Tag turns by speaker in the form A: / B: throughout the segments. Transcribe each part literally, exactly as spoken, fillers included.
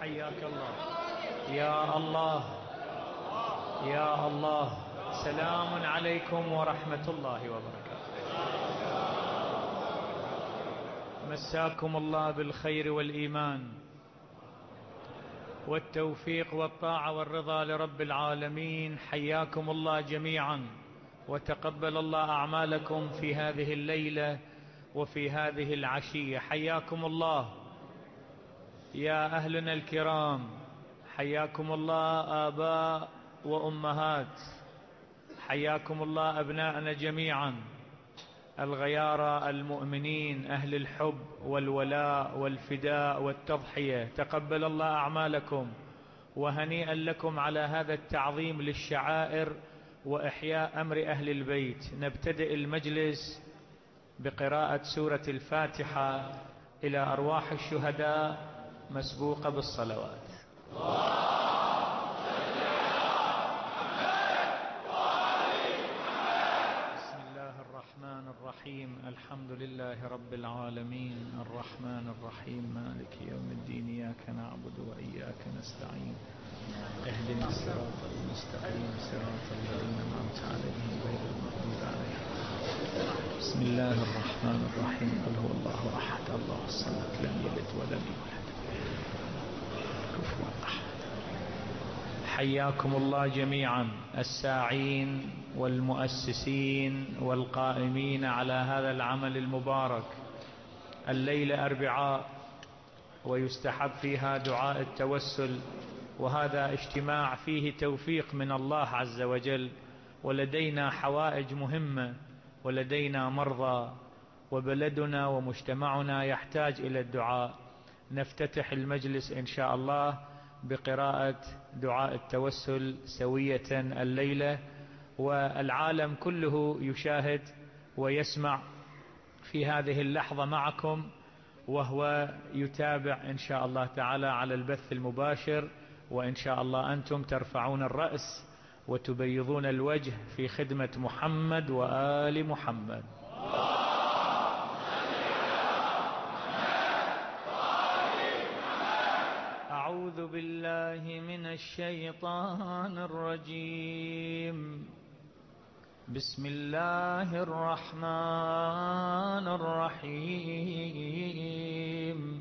A: حياك الله. يا الله يا الله. سلام عليكم ورحمة الله وبركاته. مساكم الله بالخير والإيمان والتوفيق والطاعة والرضا لرب العالمين. حياكم الله جميعا، وتقبل الله أعمالكم في هذه الليلة وفي هذه العشية. حياكم الله يا أهلنا الكرام، حياكم الله آباء وأمهات، حياكم الله أبناءنا جميعا، الغيارى المؤمنين أهل الحب والولاء والفداء والتضحية. تقبل الله أعمالكم، وهنيئا لكم على هذا التعظيم للشعائر وإحياء أمر أهل البيت. نبتدئ المجلس بقراءة سورة الفاتحة إلى أرواح الشهداء مسبوقة بالصلوات. الرحمن الرحيم. الحمد لله رب العالمين، الرحمن الرحيم، مالك يوم الدين، إياك نعبد وإياك نستعين، اهدنا الصراط المستقيم، صراط الذين أنعمت عليهم غير المغضوب عليهم. بسم الله الرحمن الرحيم. قل هو الله أحد الله الصمد لم يلد ولم يولد كفوا أحد. حياكم الله جميعا الساعين والمؤسسين والقائمين على هذا العمل المبارك. الليلة أربعاء، ويستحب فيها دعاء التوسل، وهذا اجتماع فيه توفيق من الله عز وجل، ولدينا حوائج مهمة، ولدينا مرضى، وبلدنا ومجتمعنا يحتاج إلى الدعاء. نفتتح المجلس إن شاء الله بقراءة دعاء التوسل سوية الليلة، والعالم كله يشاهد ويسمع في هذه اللحظة معكم، وهو يتابع إن شاء الله تعالى على البث المباشر. وإن شاء الله أنتم ترفعون الرأس وتبيضون الوجه في خدمة محمد وآل محمد. أعوذ بالله من الشيطان الرجيم. بسم الله الرحمن الرحيم.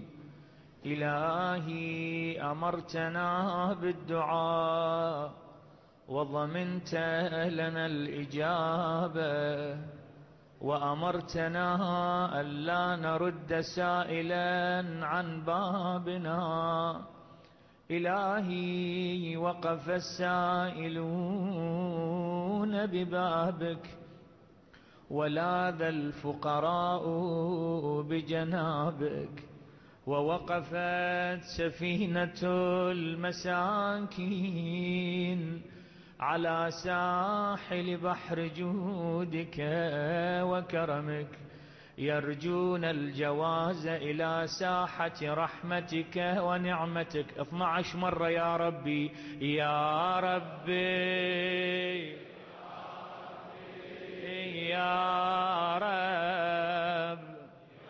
A: إلهي أمرتنا بالدعاء وضمنت لنا الإجابة، وأمرتنا ألا نرد سائلا عن بابنا. إلهي وقف السائلون ببابك، ولاذ الفقراء بجنابك، ووقفت سفينة المساكين على ساحل بحر جودك وكرمك، يرجون الجواز إلى ساحة رحمتك ونعمتك. اثنى عشر مرة يا ربي يا ربي يا رب.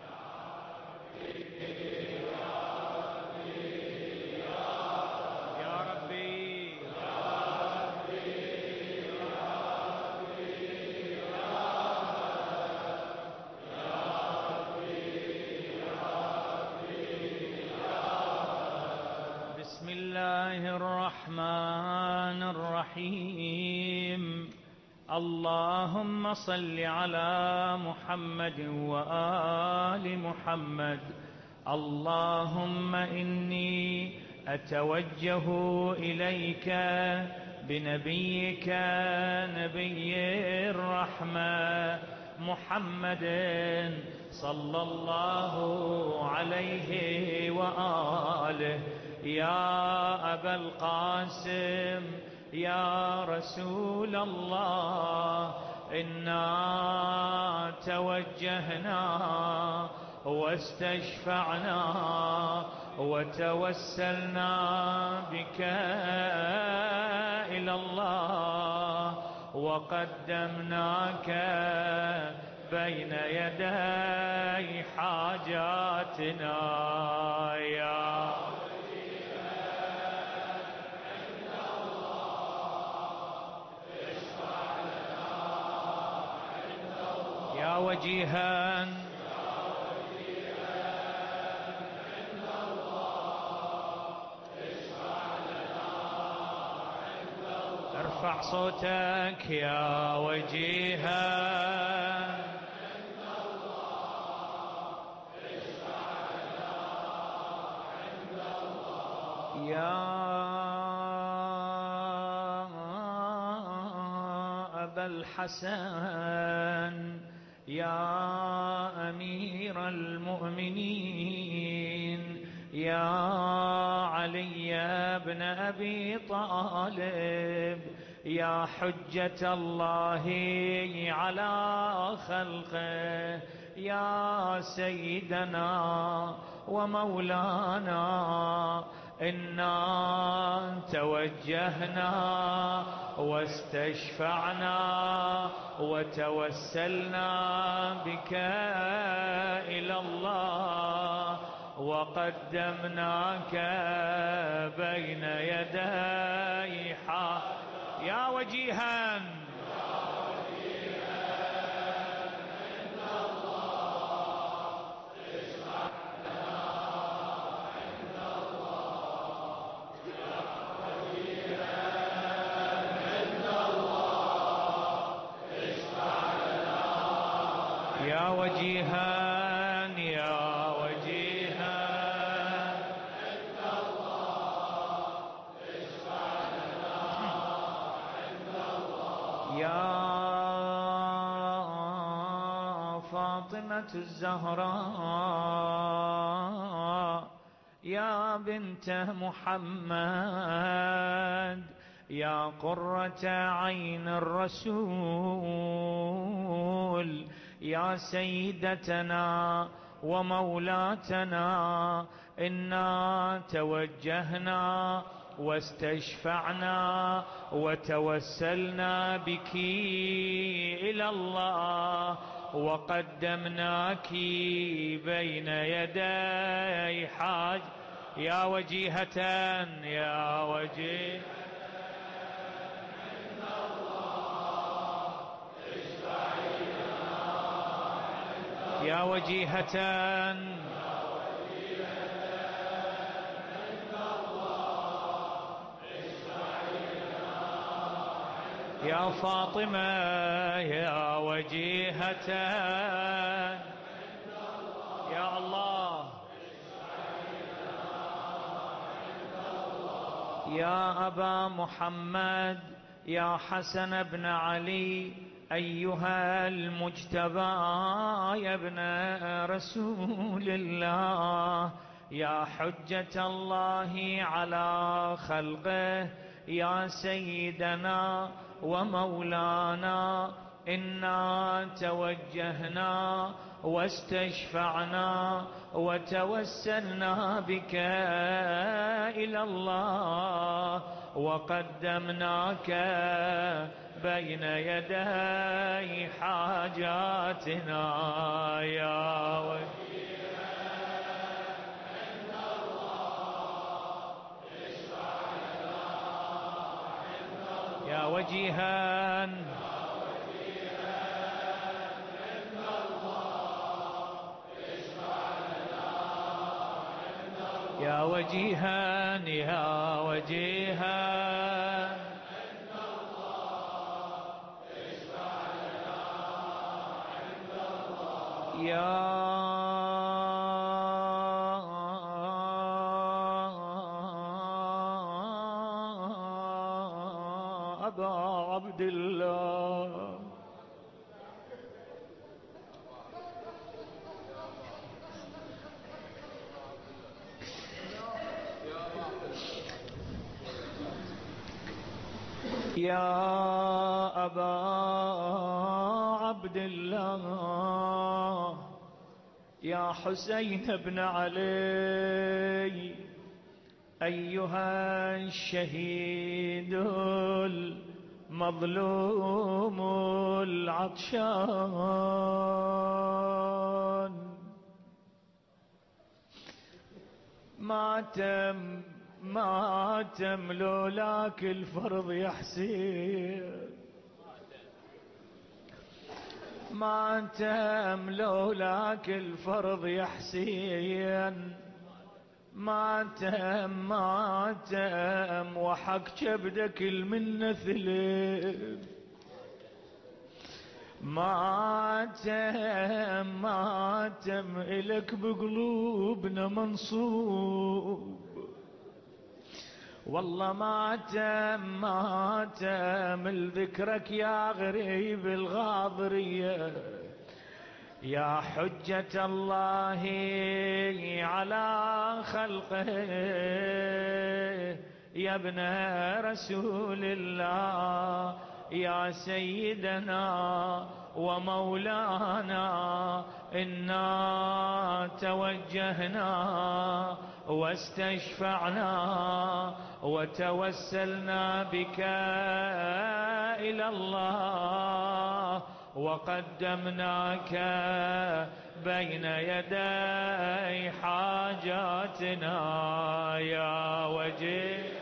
A: بسم الله الرحمن الرحيم. اللهم صل على محمد وآل محمد. اللهم إني أتوجه إليك بنبيك نبي الرحمة محمد صلى الله عليه وآله. يا أبا القاسم يا رسول الله، إنا توجهنا واستشفعنا وتوسلنا بك إلى الله، وقدمناك بين يدي حاجاتنا. يا وجيها ارفع صوتك يا وجيها يا أبا الحسن يا أمير المؤمنين يا علي بن أبي طالب يا حجة الله على خلقه يا سيدنا ومولانا إنا توجهنا واستشفعنا وتوسلنا بك إلى الله وقدمناك بين يدي حق يا وجيها يا وجيها يا وجيها عند الله اشفع لنا عند الله يا فاطمة الزهراء يا بنت محمد يا قرة عين الرسول يا سيدتنا ومولاتنا إنا توجهنا واستشفعنا وتوسلنا بك إلى الله وقدمناك بين يدي حاج يا وجيهة يا وجيه يا وجيهة يا فاطمة يا وجيهة يا الله يا أبا محمد يا حسن بن علي أيها المجتبى يا ابن رسول الله يا حجة الله على خلقه يا سيدنا ومولانا إنا توجهنا واستشفعنا وتوسلنا بك إلى الله وقدمناك بين يدي حاجاتنا يا وجيها عند الله اشفع لنا عند الله يا وجيها عند الله اشفع لنا عند الله يا وجيها يا وجيها يا أبا عبد الله يا أبا عبد الله يا حسين بن علي أيها الشهيد المظلوم العطشان ماتم ماتم لولاك الفرض يا حسين ما تم لولاك الفرض يا حسين، ما تم ما تم وحق كبدك المنة ثلث، ما تم ما تم إلك بقلوبنا منصوب، والله ما تم ما تم لذكرك يا غريب الغاضرية، يا حجة الله على خلقه، يا ابن رسول الله، يا سيدنا ومولانا، إنا توجهنا واستشفعنا وتوسلنا بك إلى الله، وقدمناك بين يدي حاجاتنا يا وجيه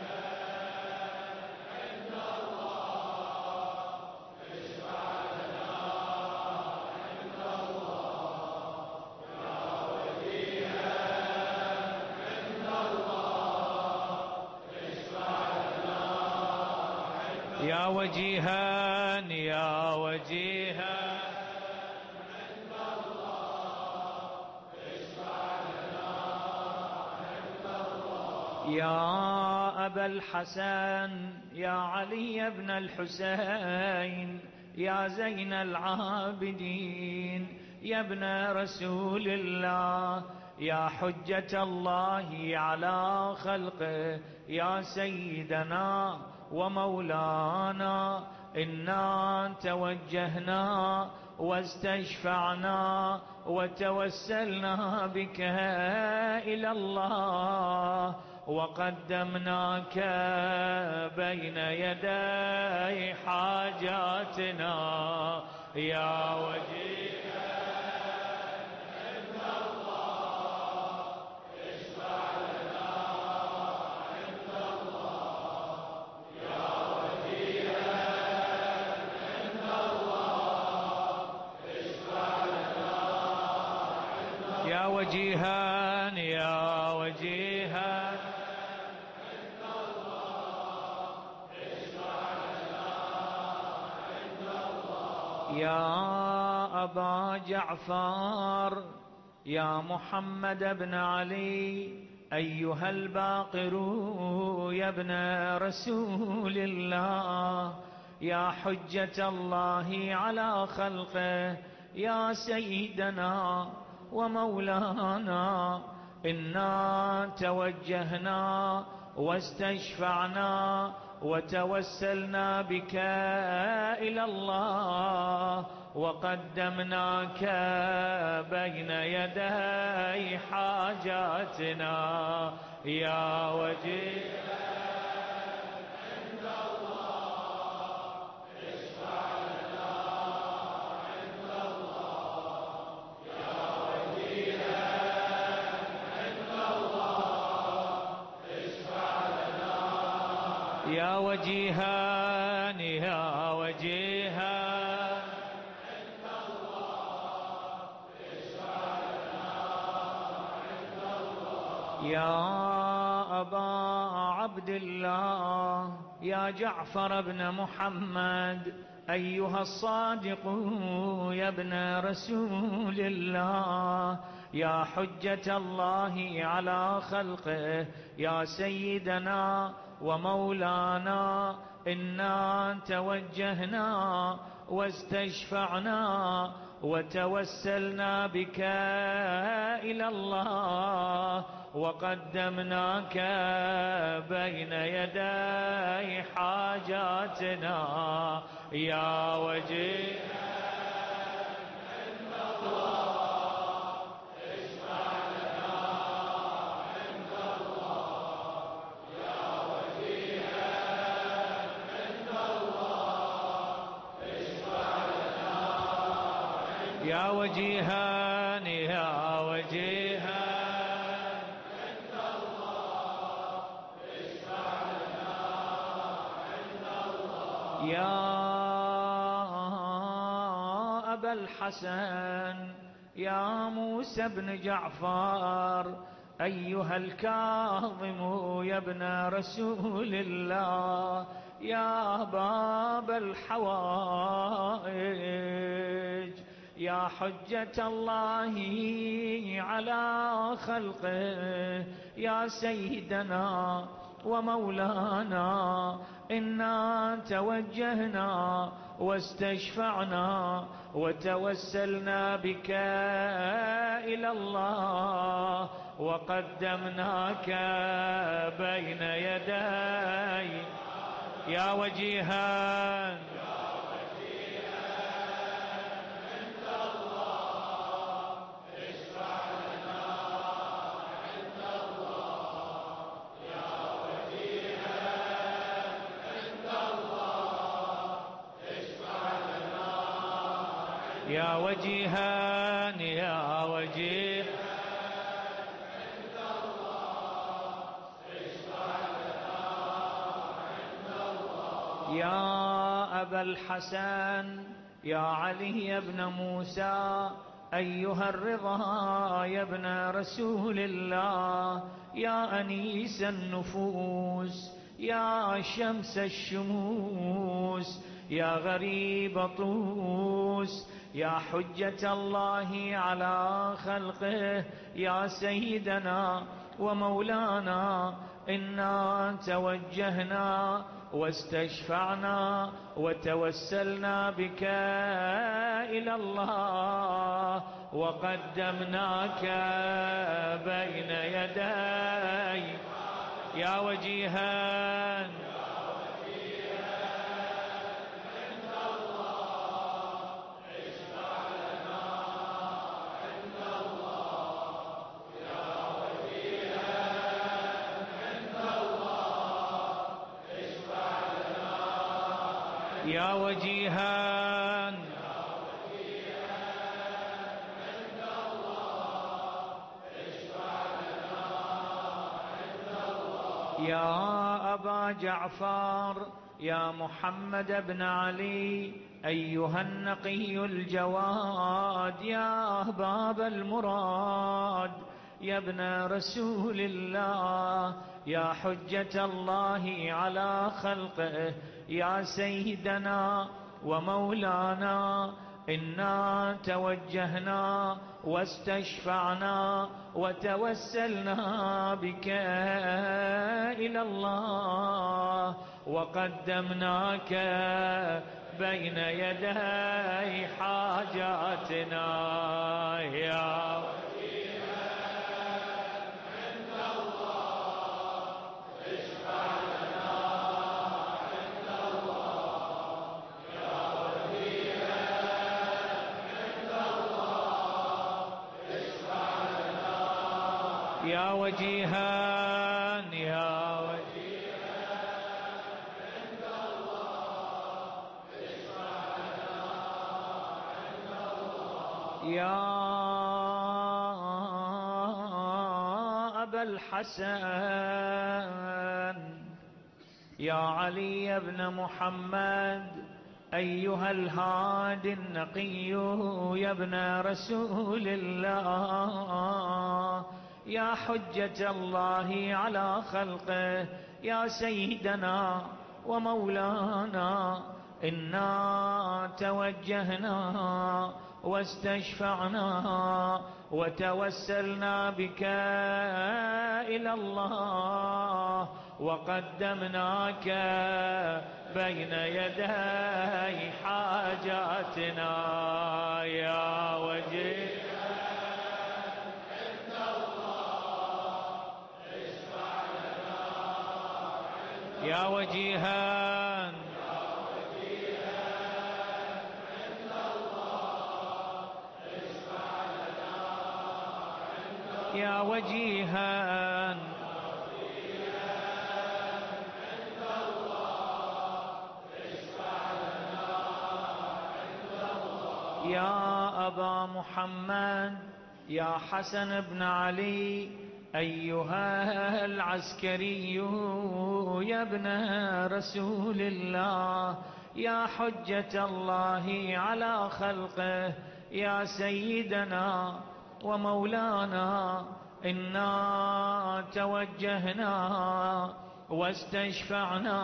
A: يا وجيها يا وجيها عند الله، اشفع لنا عند الله. يا أبا الحسن يا علي بن الحسين، يا زين العابدين، يا ابن رسول الله، يا حجة الله على خلقه، يا سيدنا ومولانا، إنا توجهنا واستشفعنا وتوسلنا بك إلى الله، وقدمناك بين يدي حاجاتنا يا وجيه يا وجيها يا وجيها عند الله، اشفع لنا عند الله. يا أبا جعفر يا محمد بن علي، أيها الباقر يا ابن رسول الله، يا حجة الله على خلقه، يا سيدنا ومولانا، إنا توجهنا واستشفعنا وتوسلنا بك إلى الله، وقدمناك بين يدي حاجاتنا يا وجيه يا وجيها يا وجيها عند الله، اشفع لنا عند الله. يا أبا عبد الله يا جعفر بن محمد، أيها الصادق يا ابن رسول الله، يا حجة الله على خلقه، يا سيدنا ومولانا، إنا توجهنا واستشفعنا وتوسلنا بك إلى الله، وقدمناك بين يدي حاجاتنا يا وجيه عند الله، اشفع لنا عند الله. يا وجيها عند الله، اشفع لنا عند الله. يا وجيها يا وجيها يا أبا الحسن يا موسى بن جعفر أيها الكاظم يا ابن رسول الله يا باب الحوائج يا حجة الله على خلقه يا سيدنا ومولانا إنا توجهنا واستشفعنا وتوسلنا بك إلى الله وقدمناك بين يدي يا وجيها يا وجيها يا وجيه عند الله اشفع لنا عند الله يا أبا الحسن يا علي بن موسى أيها الرضا يا ابن رسول الله يا أنيس النفوس يا شمس الشموس يا غريب طوس يا حجة الله على خلقه يا سيدنا ومولانا إنا توجهنا واستشفعنا وتوسلنا بك إلى الله وقدمناك بين يدي يا وجيها يا وجيها عند الله اشفع لنا عند الله يا أبا جعفر يا محمد بن علي أيها النقي الجواد يا باب المراد يا ابن رسول الله يا حجة الله على خلقه يا سيدنا ومولانا إنا توجهنا واستشفعنا وتوسلنا بك إلى الله وقدمناك بين يدي حاجاتنا يا يا وجيها يا وجيها عند الله اشفع لنا عند الله يا أبا الحسن يا علي بن محمد أيها الهادي النقي يا ابن رسول الله يا حجة الله على خلقه يا سيدنا ومولانا إنا توجهنا واستشفعنا وتوسلنا بك إلى الله وقدمناك بين يدي حاجاتنا يا وجيه يا وجيها عند الله اشفع لنا عند الله يا وجيها عند الله اشفع لنا عند الله يا أبا محمد يا حسن بن علي أيها العسكري يا ابن رسول الله يا حجة الله على خلقه يا سيدنا ومولانا إنا توجهنا واستشفعنا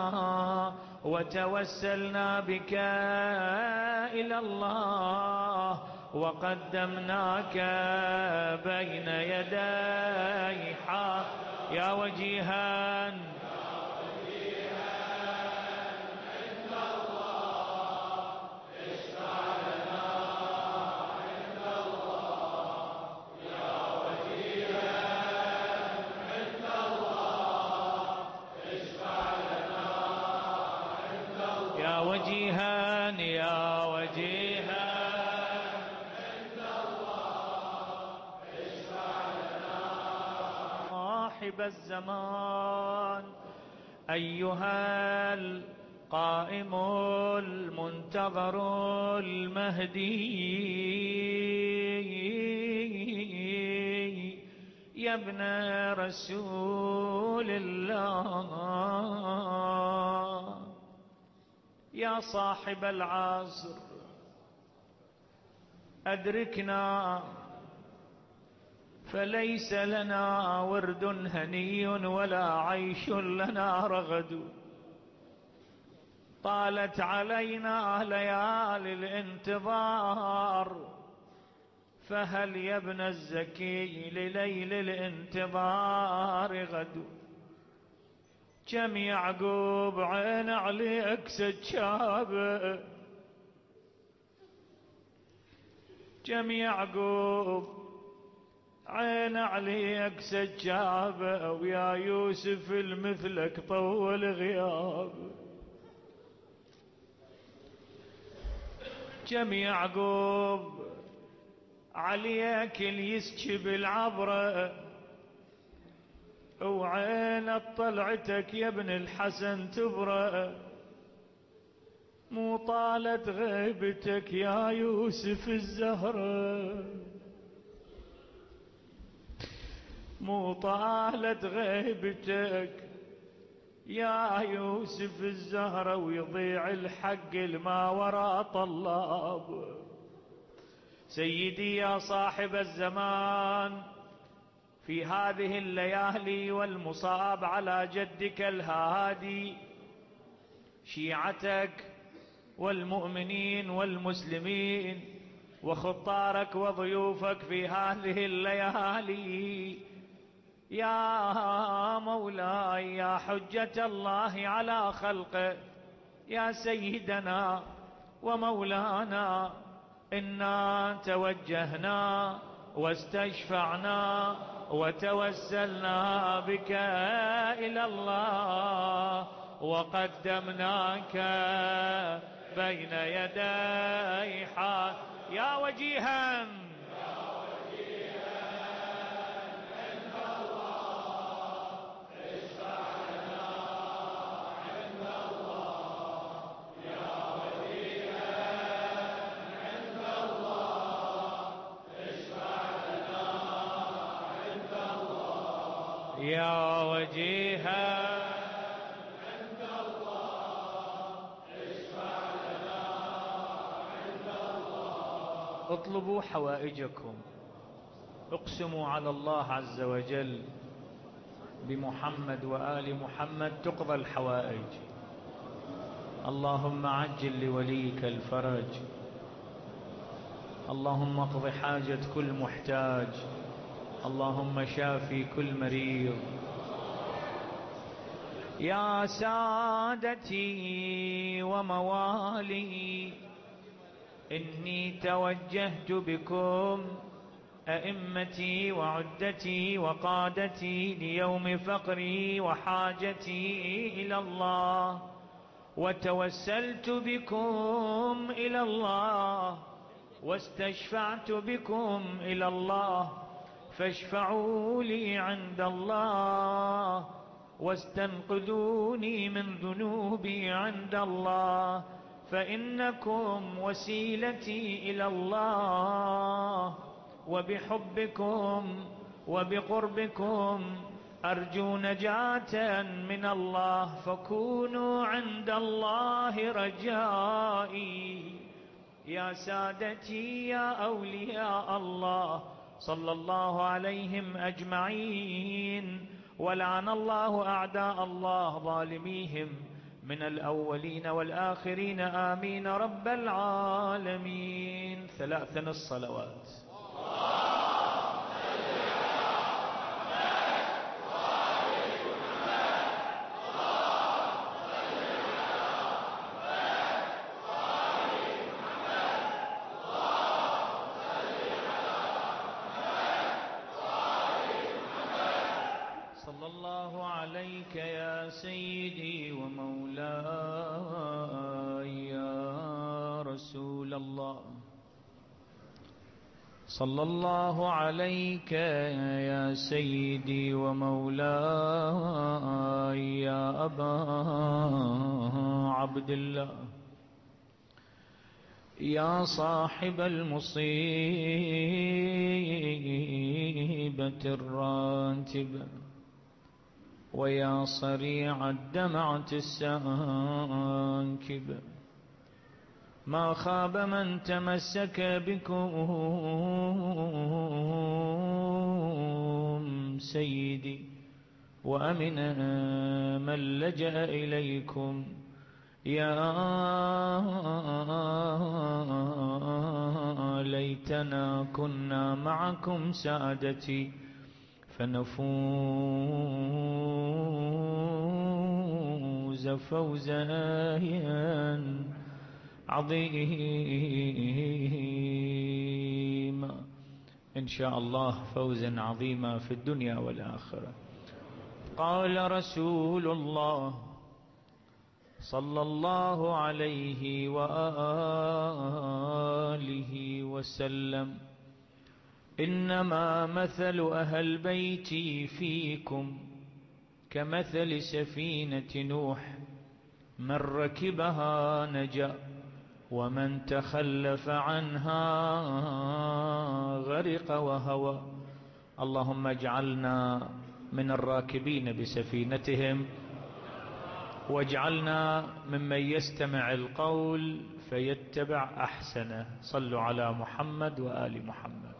A: وتوسلنا بك إلى الله وقدمناك بين يدي حق يا وجيها يا وجيها يا وجيها عند الله اشفع لنا صاحب الزمان أيها القائم المنتظر المهدي يا ابن رسول الله يا صاحب العصر أدركنا فليس لنا ورد هني ولا عيش لنا رغد طالت علينا ليالي الانتظار فهل يا ابن الزكي لليل الانتظار غد كم يعقوب عين عليك سجابه كم يعقوب عين عليك سجابه ويا يوسف المثلك طول غياب كم يعقوب عليك اللي يسكب العبره وعينت طلعتك يا ابن الحسن تبرأ مو طالت غيبتك يا يوسف الزهرة مو طالت غيبتك يا يوسف الزهرة ويضيع الحق الما وراء طلاب سيدي يا صاحب الزمان في هذه الليالي والمصاب على جدك الهادي شيعتك والمؤمنين والمسلمين وخطارك وضيوفك في هذه الليالي يا مولاي يا حجة الله على خلقه يا سيدنا ومولانا إنا توجهنا واستشفعنا وتوسلنا بك إلى الله وقدمناك بين يدي حق يا وجيها يا وجيها عند الله اشفع لنا عند الله اطلبوا حوائجكم اقسموا على الله عز وجل بمحمد وآل محمد تقضى الحوائج اللهم عجل لوليك الفرج اللهم اقض حاجة كل محتاج اللهم شافي كل مريض يا سادتي وموالي إني توجهت بكم أئمتي وعدتي وقادتي ليوم فقري وحاجتي إلى الله وتوسلت بكم إلى الله واستشفعت بكم إلى الله فاشفعوا لي عند الله واستنقذوني من ذنوبي عند الله فإنكم وسيلتي إلى الله وبحبكم وبقربكم أرجو نجاة من الله فكونوا عند الله رجائي. يا سادتي يا أولياء الله صلى الله عليهم أجمعين، ولعن الله أعداء الله ظالميهم من الأولين والآخرين، آمين رب العالمين. ثلاثا الصلوات. صلى الله عليك يا سيدي ومولاي يا رسول الله. صلى الله عليك يا سيدي ومولاي يا أبا عبد الله، يا صاحب المصيبة الراتبة، ويا صريع الدمعة السانكبة، ما خاب من تمسك بكم سيدي، وأمن من لجأ إليكم، يا ليتنا كنا معكم سادتي فنفوز فوزا عظيما إن شاء الله، فوزا عظيما في الدنيا والآخرة. قال رسول الله صلى الله عليه وآله وسلم: إنما مثل أهل بيتي فيكم كمثل سفينة نوح، من ركبها نجا ومن تخلف عنها غرق وهوى. اللهم اجعلنا من الراكبين بسفينتهم، واجعلنا ممن يستمع القول فيتبع أحسنه. صلوا على محمد وآل محمد.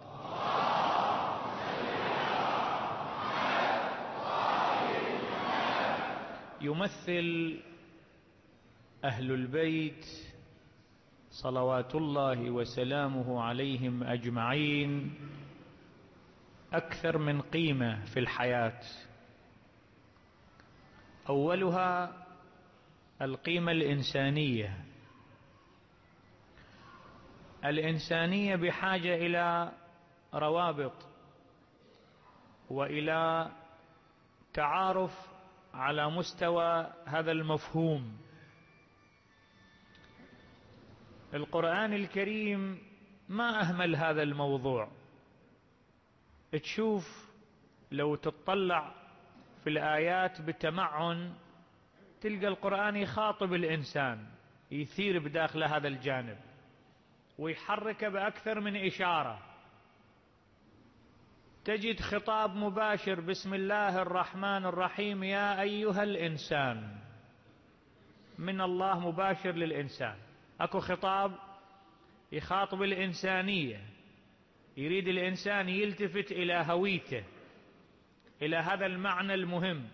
A: يمثل أهل البيت صلوات الله وسلامه عليهم أجمعين أكثر من قيمة في الحياة. أولها القيمة الإنسانية. الإنسانية بحاجة إلى روابط وإلى تعارف على مستوى هذا المفهوم. القرآن الكريم ما أهمل هذا الموضوع. تشوف لو تطلع في الآيات بتمعن تلقى القرآن يخاطب الإنسان، يثير بداخل هذا الجانب ويحرك بأكثر من إشارة. تجد خطاب مباشر: بسم الله الرحمن الرحيم يا أيها الإنسان، من الله مباشر للإنسان. أكو خطاب يخاطب الإنسانية، يريد الإنسان يلتفت إلى هويته، إلى هذا المعنى المهم.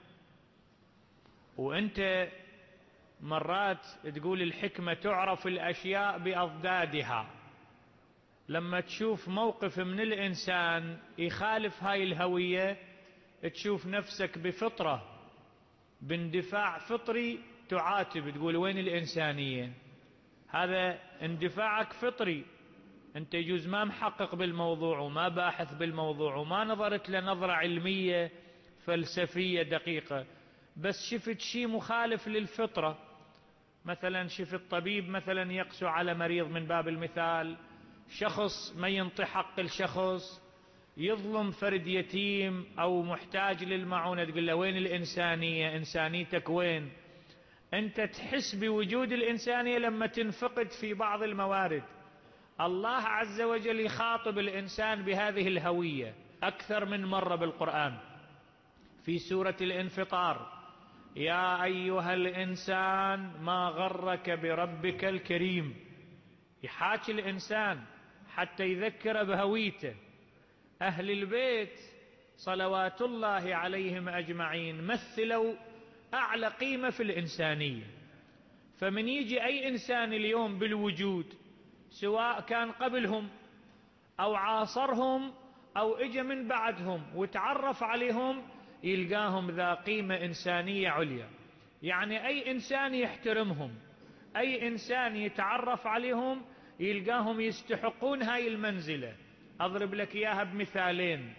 A: وأنت مرات تقول الحكمة تعرف الأشياء بأضدادها. لما تشوف موقف من الإنسان يخالف هاي الهوية تشوف نفسك بفطرة، باندفاع فطري تعاتب، تقول وين الإنسانية؟ هذا اندفاعك فطري، أنت يجوز ما محقق بالموضوع وما باحث بالموضوع وما نظرت لنظرة علمية فلسفية دقيقة، بس شفت شيء مخالف للفطرة. مثلا شفت طبيب مثلا يقسو على مريض من باب المثال، شخص ما ينطي حق الشخص، يظلم فرد يتيم أو محتاج للمعونة، تقول له وين الإنسانية؟ إنسانيتك وين؟ أنت تحس بوجود الإنسانية لما تنفقد في بعض الموارد. الله عز وجل يخاطب الإنسان بهذه الهوية أكثر من مرة بالقرآن. في سورة الانفطار: يا أيها الإنسان ما غرك بربك الكريم. يحاكي الإنسان حتى يذكر بهويته. أهل البيت صلوات الله عليهم أجمعين مثلوا أعلى قيمة في الإنسانية. فمن يجي أي إنسان اليوم بالوجود، سواء كان قبلهم أو عاصرهم أو إجا من بعدهم وتعرف عليهم، يلقاهم ذا قيمة إنسانية عليا. يعني أي إنسان يحترمهم، أي إنسان يتعرف عليهم، يلقاهم يستحقون هاي المنزلة. أضرب لك إياها بمثالين.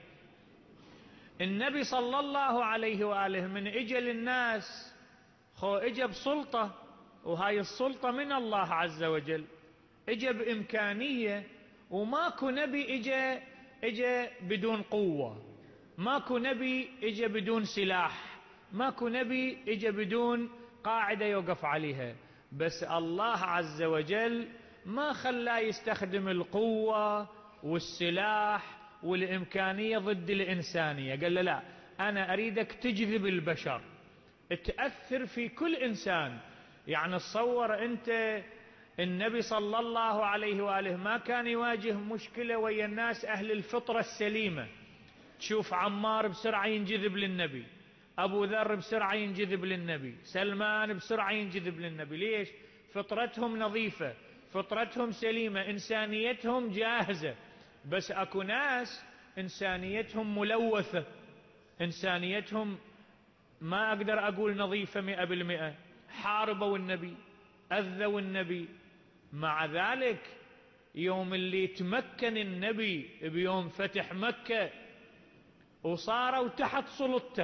A: النبي صلى الله عليه وآله من إجا للناس، خو إجا بسلطة، وهاي السلطة من الله عز وجل، إجا بإمكانية، وماكو نبي إجا إجا بدون قوة، ماكو نبي إجا بدون سلاح، ماكو نبي إجا بدون قاعدة يوقف عليها. بس الله عز وجل ما خلاه يستخدم القوة والسلاح والإمكانية ضد الإنسانية. قال له لا، أنا أريدك تجذب البشر، تأثر في كل إنسان. يعني تصور أنت النبي صلى الله عليه وآله ما كان يواجه مشكلة ويا الناس أهل الفطرة السليمة. تشوف عمار بسرعة ينجذب للنبي، أبو ذر بسرعة ينجذب للنبي، سلمان بسرعة ينجذب للنبي. ليش؟ فطرتهم نظيفة، فطرتهم سليمة، إنسانيتهم جاهزة. بس أكو ناس إنسانيتهم ملوثة، إنسانيتهم ما أقدر أقول نظيفة مئة بالمئة. حاربوا النبي، أذوا النبي. مع ذلك يوم اللي تمكن النبي بيوم فتح مكة وصاروا تحت سلطته،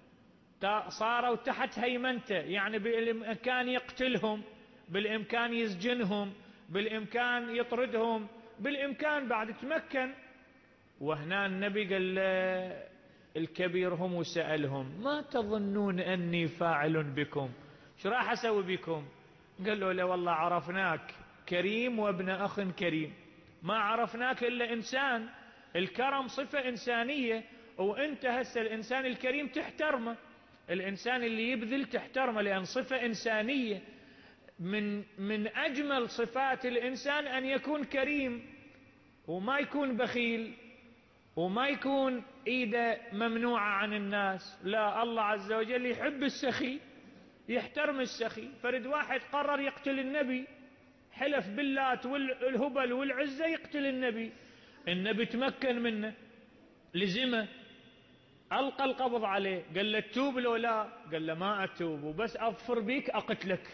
A: صاروا تحت هيمنته، يعني بالإمكان يقتلهم، بالإمكان يسجنهم، بالإمكان يطردهم، بالإمكان بعد تمكن. وهنا النبي قال له الكبير هم وسألهم: ما تظنون أني فاعل بكم؟ شو راح أسوي بكم؟ قالوا له والله عرفناك كريم وابن أخ كريم، ما عرفناك إلا إنسان. الكرم صفة إنسانية، وأنت هسه الإنسان الكريم تحترمه، الإنسان اللي يبذل تحترمه، لأن صفة إنسانية. من من أجمل صفات الإنسان أن يكون كريم، وما يكون بخيل، وما يكون إيده ممنوعة عن الناس. لا، الله عز وجل يحب السخي، يحترم السخي. فرد واحد قرر يقتل النبي، حلف باللات والهبل والعزة يقتل النبي، النبي تمكن منه، لزمه، ألقى القبض عليه. قال له تتوب لو لا؟ قال له ما أتوب، وبس أظفر بيك أقتلك.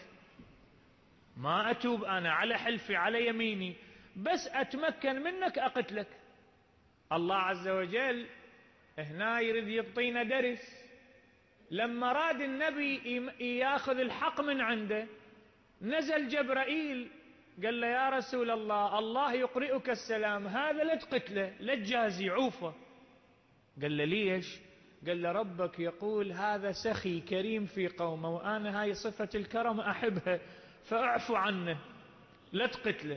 A: ما أتوب أنا على حلفي على يميني، بس أتمكن منك أقتلك. الله عز وجل هنا يريد يعطينا درس. لما راد النبي ياخذ الحق من عنده، نزل جبرائيل قال له يا رسول الله، الله يقرئك السلام، هذا لا تقتله، لا تجازي، عوفه. قال له ليش؟ قال له ربك يقول هذا سخي كريم في قومه، وأنا هاي صفة الكرم أحبها، فاعفو عنه، لا تقتله.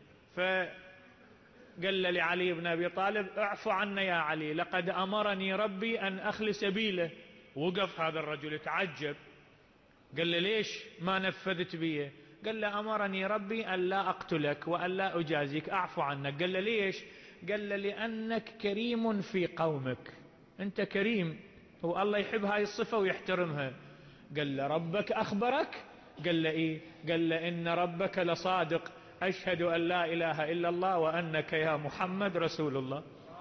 A: فقال له لعلي بن أبي طالب: اعفو عنه يا علي، لقد أمرني ربي أن أخلي سبيله. وقف هذا الرجل يتعجب، قال له ليش ما نفذت بيه؟ قال له أمرني ربي أن لا أقتلك وأن لا أجازيك، أعفو عنك. قال له ليش؟ قال له لأنك كريم في قومك، أنت كريم، والله يحب هاي الصفة ويحترمها. قال له ربك أخبرك؟ قال له إيه؟ قال له إن ربك لصادق، أشهد أن لا إله إلا الله وأنك يا محمد رسول الله.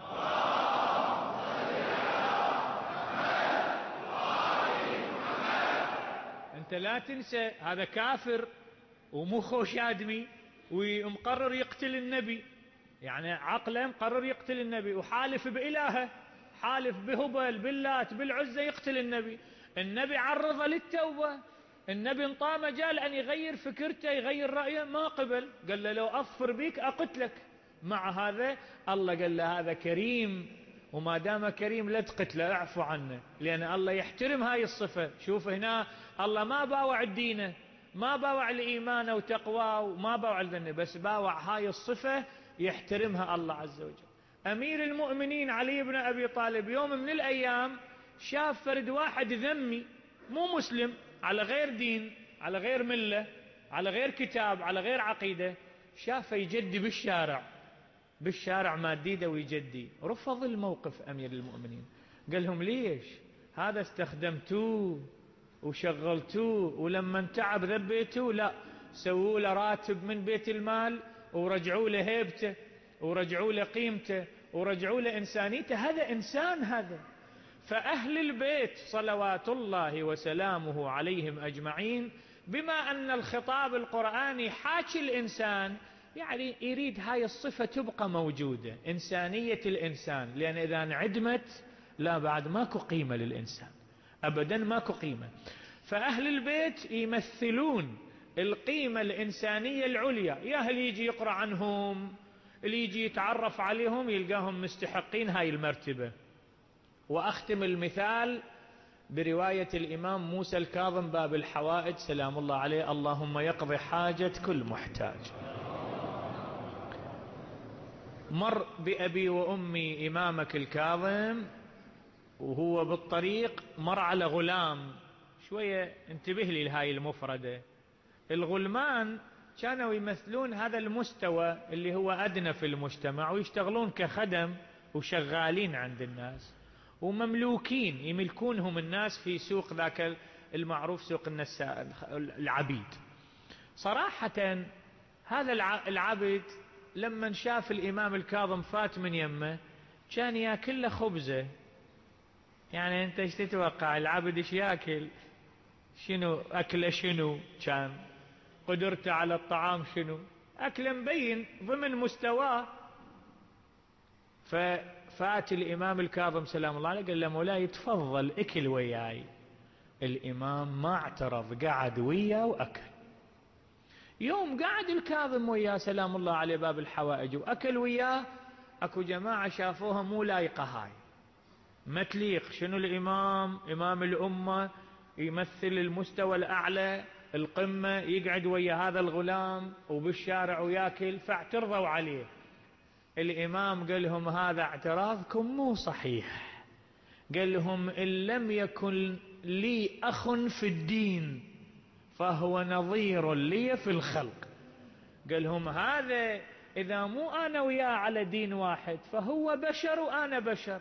A: أنت لا تنسى هذا كافر ومخه شادمي ومقرر يقتل النبي، يعني عقله مقرر يقتل النبي، وحالف بإلهه، حالف بهبل باللات بالعزة يقتل النبي. النبي عرضه للتوبة، النبي انطاه مجال أن يغير فكرته، يغير رأيه، ما قبل. قال له لو أظفر بيك أقتلك. مع هذا الله قال له هذا كريم، وما دام كريم لا تقتله، اعفو عنه، لأن الله يحترم هاي الصفة. شوف هنا الله ما باوع دينه، ما باوع الإيمان وتقواه، وما باوع الذنب، بس باوع هاي الصفة يحترمها الله عز وجل. أمير المؤمنين علي بن أبي طالب يوم من الأيام شاف فرد واحد ذمي مو مسلم، على غير دين، على غير ملة، على غير كتاب، على غير عقيدة، شافه يجدي بالشارع، بالشارع ماديده ويجدي. رفض الموقف أمير المؤمنين، قال لهم ليش؟ هذا استخدمتوه وشغلتوه ولما انتعب ذبيتوه؟ لا، سووا له راتب من بيت المال ورجعوا له هيبته ورجعوا له قيمته ورجعوا له إنسانيته. هذا إنسان هذا. فأهل البيت صلوات الله وسلامه عليهم أجمعين، بما أن الخطاب القرآني حاكي الإنسان، يعني يريد هاي الصفة تبقى موجودة، إنسانية الإنسان، لأن إذا انعدمت لا بعد ماكو قيمة للإنسان أبدا، ماكو قيمة. فأهل البيت يمثلون القيمة الإنسانية العليا. يا اللي يجي يقرأ عنهم، اللي يجي يتعرف عليهم، يلقاهم مستحقين هاي المرتبة. وأختم المثال برواية الإمام موسى الكاظم باب الحوائج سلام الله عليه: اللهم يقضي حاجة كل محتاج. مر بأبي وأمي إمامك الكاظم وهو بالطريق مر على غلام. شوية انتبه لي لهاي المفردة. الغلمان كانوا يمثلون هذا المستوى اللي هو أدنى في المجتمع، ويشتغلون كخدم وشغالين عند الناس ومملوكين، يملكونهم الناس في سوق ذاك المعروف سوق العبيد. صراحة هذا العبد لما شاف الإمام الكاظم فات من يمه كان ياكل له خبزة. يعني انت ايش تتوقع العبد ايش ياكل؟ شنو أكله؟ شنو كان قدرته على الطعام؟ شنو أكله؟ مبين ضمن مستواه. ففات الإمام الكاظم سلام الله عليه قال له: مولاي تفضل اكل وياي. الإمام ما اعترض، قعد وياه وأكل. يوم قعد الكاظم وياه سلام الله عليه باب الحوائج وأكل وياه، أكو جماعة شافوها مو لايقة، هاي ما تليق. شنو الإمام إمام الأمة يمثل المستوى الأعلى القمة، يقعد ويا هذا الغلام وبالشارع وياكل؟ فاعترضوا عليه. الإمام قال لهم: هذا اعتراضكم مو صحيح. قال لهم: إن لم يكن لي أخ في الدين فهو نظير لي في الخلق. قال لهم: هذا إذا مو أنا وياه على دين واحد فهو بشر وأنا بشر،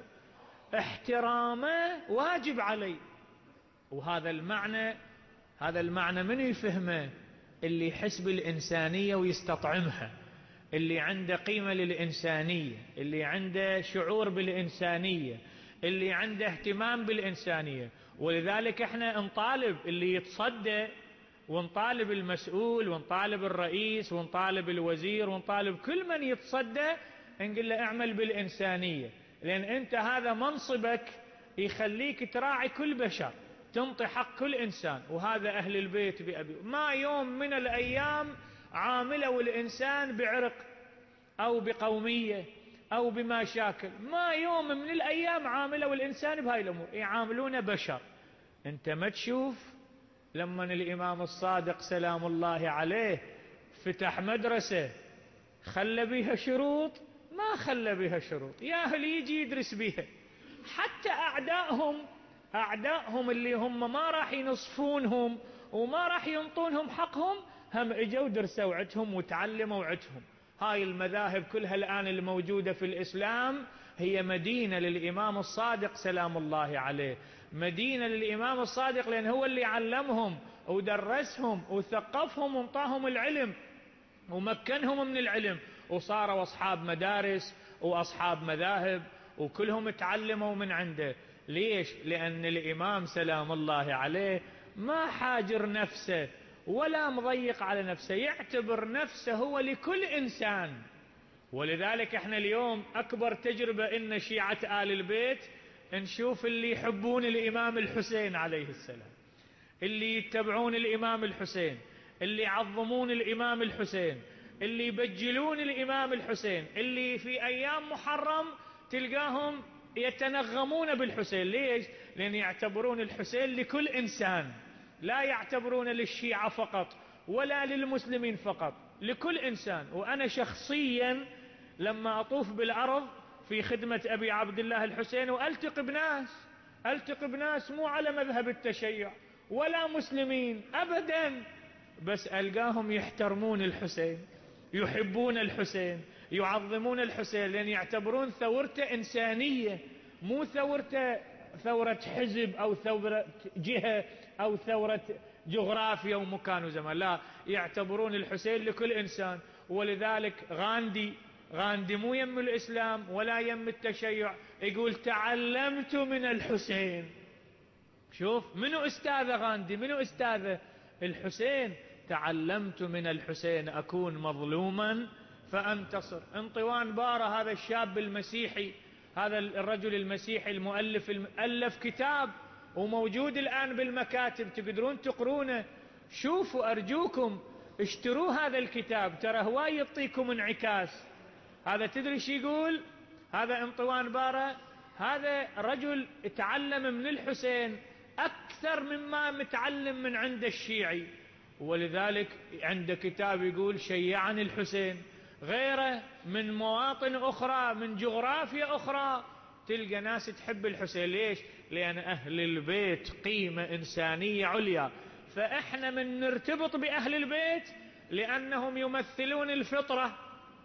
A: احترامه واجب علي. وهذا المعنى، هذا المعنى من يفهمه؟ اللي يحس بالإنسانية ويستطعمها، اللي عنده قيمة للإنسانية، اللي عنده شعور بالإنسانية، اللي عنده اهتمام بالإنسانية. ولذلك احنا نطالب اللي يتصدى، ونطالب المسؤول، ونطالب الرئيس، ونطالب الوزير، ونطالب كل من يتصدى، نقول له اعمل بالإنسانية، لأن انت هذا منصبك يخليك تراعي كل بشر، تنطي حق كل إنسان. وهذا أهل البيت بأبي. ما يوم من الأيام عاملوا الإنسان بعرق أو بقومية أو بمشاكل، ما يوم من الأيام عاملوا الإنسان بهاي الأمور، يعاملونه بشر. أنت ما تشوف لما الإمام الصادق سلام الله عليه فتح مدرسة خلى بيها شروط؟ ما خلى بيها شروط، يا أهل يجي يدرس بيها. حتى أعدائهم، أعدائهم اللي هم ما راح ينصفونهم وما راح ينطونهم حقهم، هم اجوا درسوا عدهم وتعلموا عدهم. هاي المذاهب كلها الآن الموجودة في الإسلام هي مدينة للإمام الصادق سلام الله عليه، مدينة للإمام الصادق، لأن هو اللي علمهم ودرسهم وثقفهم وانطاهم العلم ومكنهم من العلم، وصاروا أصحاب مدارس وأصحاب مذاهب وكلهم تعلموا من عنده. ليش؟ لأن الإمام سلام الله عليه ما حاجر نفسه ولا مضيق على نفسه، يعتبر نفسه هو لكل إنسان. ولذلك احنا اليوم أكبر تجربة إن شيعة آل البيت نشوف اللي يحبون الإمام الحسين عليه السلام، اللي يتبعون الإمام الحسين، اللي يعظمون الإمام الحسين، اللي يبجلون الإمام الحسين، اللي في أيام محرم تلقاهم يتنغمون بالحسين. ليش؟ لأن يعتبرون الحسين لكل إنسان، لا يعتبرون للشيعة فقط ولا للمسلمين فقط، لكل إنسان. وأنا شخصيا لما أطوف بالأرض في خدمة أبي عبد الله الحسين وألتقي بناس ألتقي بناس مو على مذهب التشيع ولا مسلمين أبدا، بس ألقاهم يحترمون الحسين، يحبون الحسين، يعظمون الحسين، لأن يعتبرون ثورته إنسانية، مو ثورته ثورة حزب أو ثورة جهة أو ثورة جغرافيا ومكان وزمان، لا، يعتبرون الحسين لكل إنسان. ولذلك غاندي غاندي مو يم الإسلام ولا يم التشيع، يقول تعلمت من الحسين. شوف منو أستاذه غاندي، منو أستاذه؟ الحسين. تعلمت من الحسين أكون مظلوما فأنتصر. انطوان بارة هذا الشاب المسيحي، هذا الرجل المسيحي المؤلف، ألف كتاب وموجود الآن بالمكاتب، تقدرون تقرونه. شوفوا أرجوكم اشتروا هذا الكتاب، ترى هواي يعطيكم انعكاس. هذا تدري شو يقول؟ هذا انطوان بارة هذا رجل اتعلم من الحسين أكثر مما متعلم من عند الشيعي، ولذلك عنده كتاب يقول شيعني الحسين. غيره من مواطن أخرى، من جغرافيا أخرى، تلقى ناس تحب الحسين. ليش؟ لأن أهل البيت قيمة إنسانية عليا، فإحنا من نرتبط بأهل البيت لأنهم يمثلون الفطرة،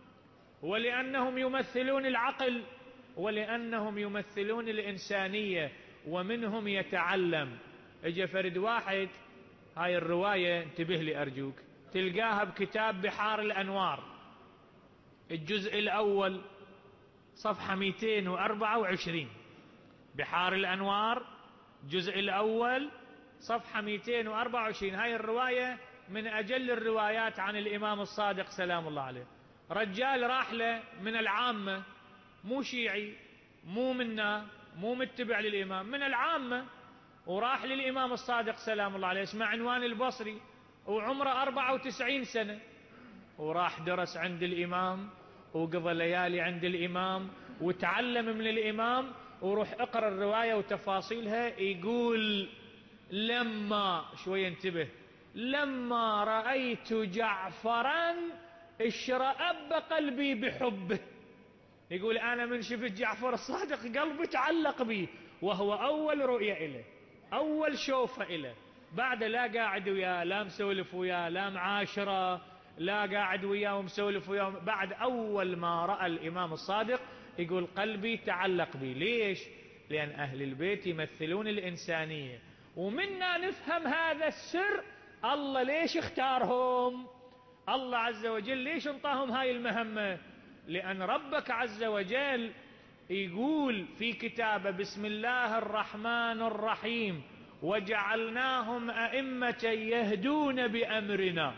A: ولأنهم يمثلون العقل، ولأنهم يمثلون الإنسانية، ومنهم يتعلم. اجى فرد واحد، هاي الرواية انتبه لي أرجوك، تلقاها بكتاب بحار الأنوار الجزء الأول صفحة مئتين وأربعة وعشرين. بحار الأنوار الجزء الأول صفحة مئتين وأربعة وعشرين. هاي الرواية من أجل الروايات عن الإمام الصادق سلام الله عليه. رجال راح له من العامة، مو شيعي، مو منا، مو متبع للإمام، من العامة، وراح للإمام الصادق سلام الله عليه، اسمه عنوان البصري، وعمره أربعة وتسعين سنة، وراح درس عند الإمام وقضى ليالي عند الإمام وتعلم من الإمام. وروح اقرأ الرواية وتفاصيلها. يقول لما شوية انتبه، لما رأيت جعفرا اشرأب قلبي بحبه. يقول أنا من شفت جعفر الصادق قلبي تعلق به، وهو أول رؤية إله، أول شوفة إله. بعد لا قاعد وياه، لا مسولف وياه، لا معاشرة، لا قاعد وياه ومسولف وياه. بعد أول ما رأى الإمام الصادق يقول قلبي تعلق به. ليش؟ لأن أهل البيت يمثلون الإنسانية، ومنا نفهم هذا السر. الله ليش اختارهم؟ الله عز وجل ليش انطاهم هاي المهمة؟ لأن ربك عز وجل يقول في كتابه بسم الله الرحمن الرحيم وجعلناهم أئمة يهدون بأمرنا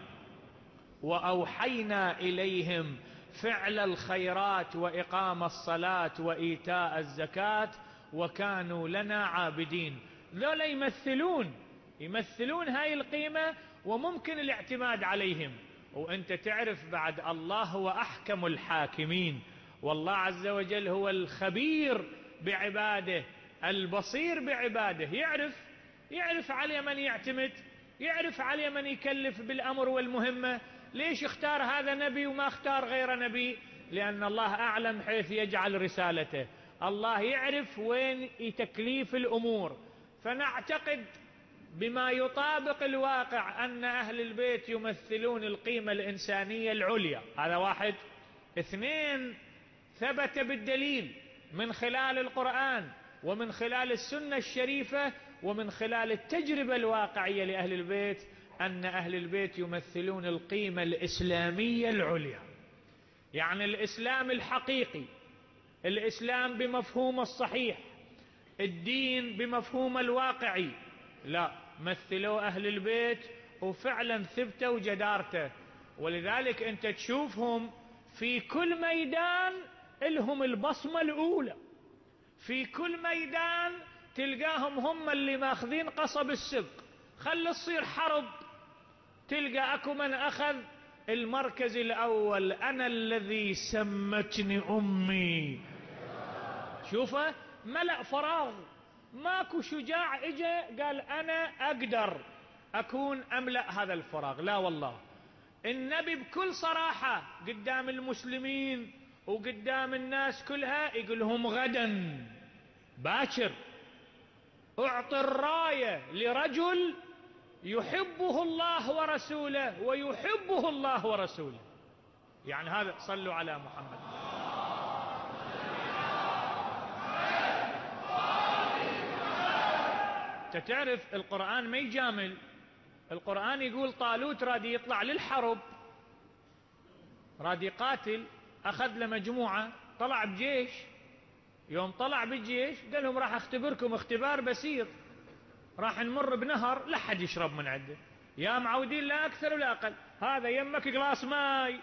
A: وأوحينا إليهم فعل الخيرات وإقام الصلاة وإيتاء الزكاة وكانوا لنا عابدين. ذولا يمثلون يمثلون هاي القيمة، وممكن الاعتماد عليهم. وانت تعرف بعد الله هو أحكم الحاكمين، والله عز وجل هو الخبير بعباده البصير بعباده. يعرف يعرف على من يعتمد، يعرف على من يكلف بالأمر والمهمة. ليش اختار هذا نبي وما اختار غير نبي؟ لأن الله أعلم حيث يجعل رسالته، الله يعرف وين تكليف الأمور. فنعتقد بما يطابق الواقع أن أهل البيت يمثلون القيمة الإنسانية العليا. هذا واحد. اثنين، ثبت بالدليل من خلال القرآن ومن خلال السنة الشريفة ومن خلال التجربة الواقعية لأهل البيت أن أهل البيت يمثلون القيمة الإسلامية العليا. يعني الإسلام الحقيقي، الإسلام بمفهوم الصحيح، الدين بمفهوم الواقعي، لا، مثلوا أهل البيت وفعلا ثبتوا جدارته. ولذلك أنت تشوفهم في كل ميدان لهم البصمة الأولى، في كل ميدان تلقاهم هم اللي ماخذين قصب السبق. خل تصير حرب تلقى أكو من أخذ المركز الأول، أنا الذي سمتني أمي. شوفه ملأ فراغ، ماكو شجاع اجى قال أنا أقدر أكون أملأ هذا الفراغ. لا والله، النبي بكل صراحة قدام المسلمين وقدام الناس كلها يقول لهم غدا باكر أعطي الراية لرجل يحبه الله ورسوله ويحبه الله ورسوله. يعني هذا، صلوا على محمد. تعرف القرآن ما يجامل. القرآن يقول طالوت رادي يطلع للحرب، رادي يقاتل، أخذ له مجموعة، طلع بجيش. يوم طلع بالجيش قال لهم راح اختبركم اختبار بسيط، راح نمر بنهر لا حد يشرب من عنده، يا معودين لا أكثر ولا أقل. هذا يمك قلاص ماي،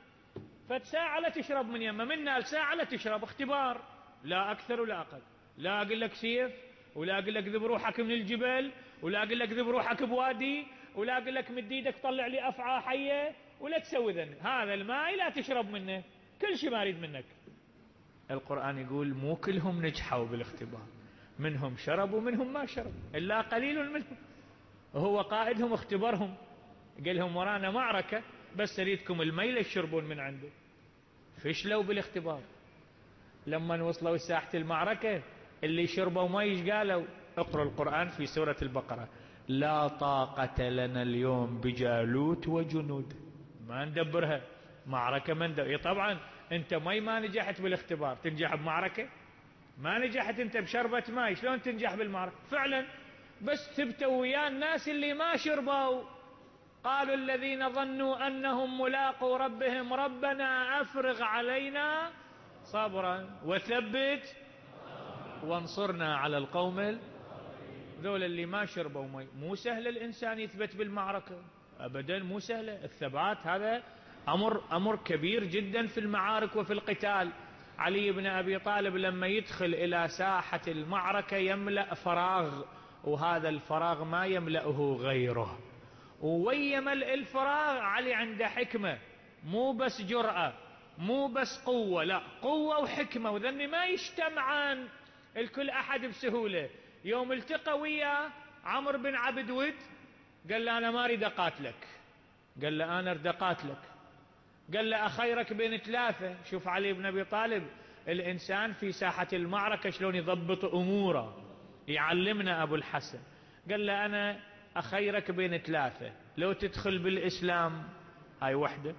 A: فساعة لا تشرب من يمه، منا ساعة لا تشرب، اختبار لا أكثر ولا أقل. لا أقول لك سيف، ولا أقول لك ذب روحك من الجبل، ولا أقول لك ذب روحك بوادي، ولا أقول لك مد ايدك طلع لي أفعى حية، ولا تسوي ذن. هذا الماء لا تشرب منه، كل شيء ما أريد منك. القرآن يقول مو كلهم نجحوا بالاختبار، منهم شربوا ومنهم ما شربوا، إلا قليل منهم. وهو قائدهم اختبرهم، قال لهم ورانا معركة بس أريدكم الميل يشربون من عنده. فشلوا بالاختبار. لما وصلوا ساحة المعركة اللي شربوا ما ايش قالوا؟ اقرأوا القرآن في سورة البقرة: لا طاقة لنا اليوم بجالوت وجنود. ما ندبرها معركة، ما ندبر. طبعا انت ماي ما نجحت بالاختبار، تنجح بمعركة؟ ما نجحت انت بشربة ماي، شلون تنجح بالمعركة؟ فعلا بس ثبتوا ويا الناس اللي ما شربوا. قالوا الذين ظنوا أنهم ملاقوا ربهم ربنا أفرغ علينا صبرا وثبت وانصرنا على القوم. ذول اللي ما شربوا مي. مو سهل الإنسان يثبت بالمعركة أبدا، مو سهلة. الثبات هذا أمر أمر كبير جدا في المعارك وفي القتال. علي بن أبي طالب لما يدخل إلى ساحة المعركة يملأ فراغ، وهذا الفراغ ما يملأه غيره. ويملأ الفراغ علي عنده حكمة، مو بس جرأة، مو بس قوة، لا قوة وحكمة، وذني ما يجتمعان الكل أحد بسهولة. يوم التقى وياه عمرو بن عبد ود قال له أنا ما أريد أقاتلك، قال له أنا أريد أقاتلك، قال له أخيرك بين ثلاثة. شوف علي بن أبي طالب الإنسان في ساحة المعركة شلون يضبط أموره، يعلمنا أبو الحسن. قال له أنا أخيرك بين ثلاثة، لو تدخل بالإسلام هاي وحدة،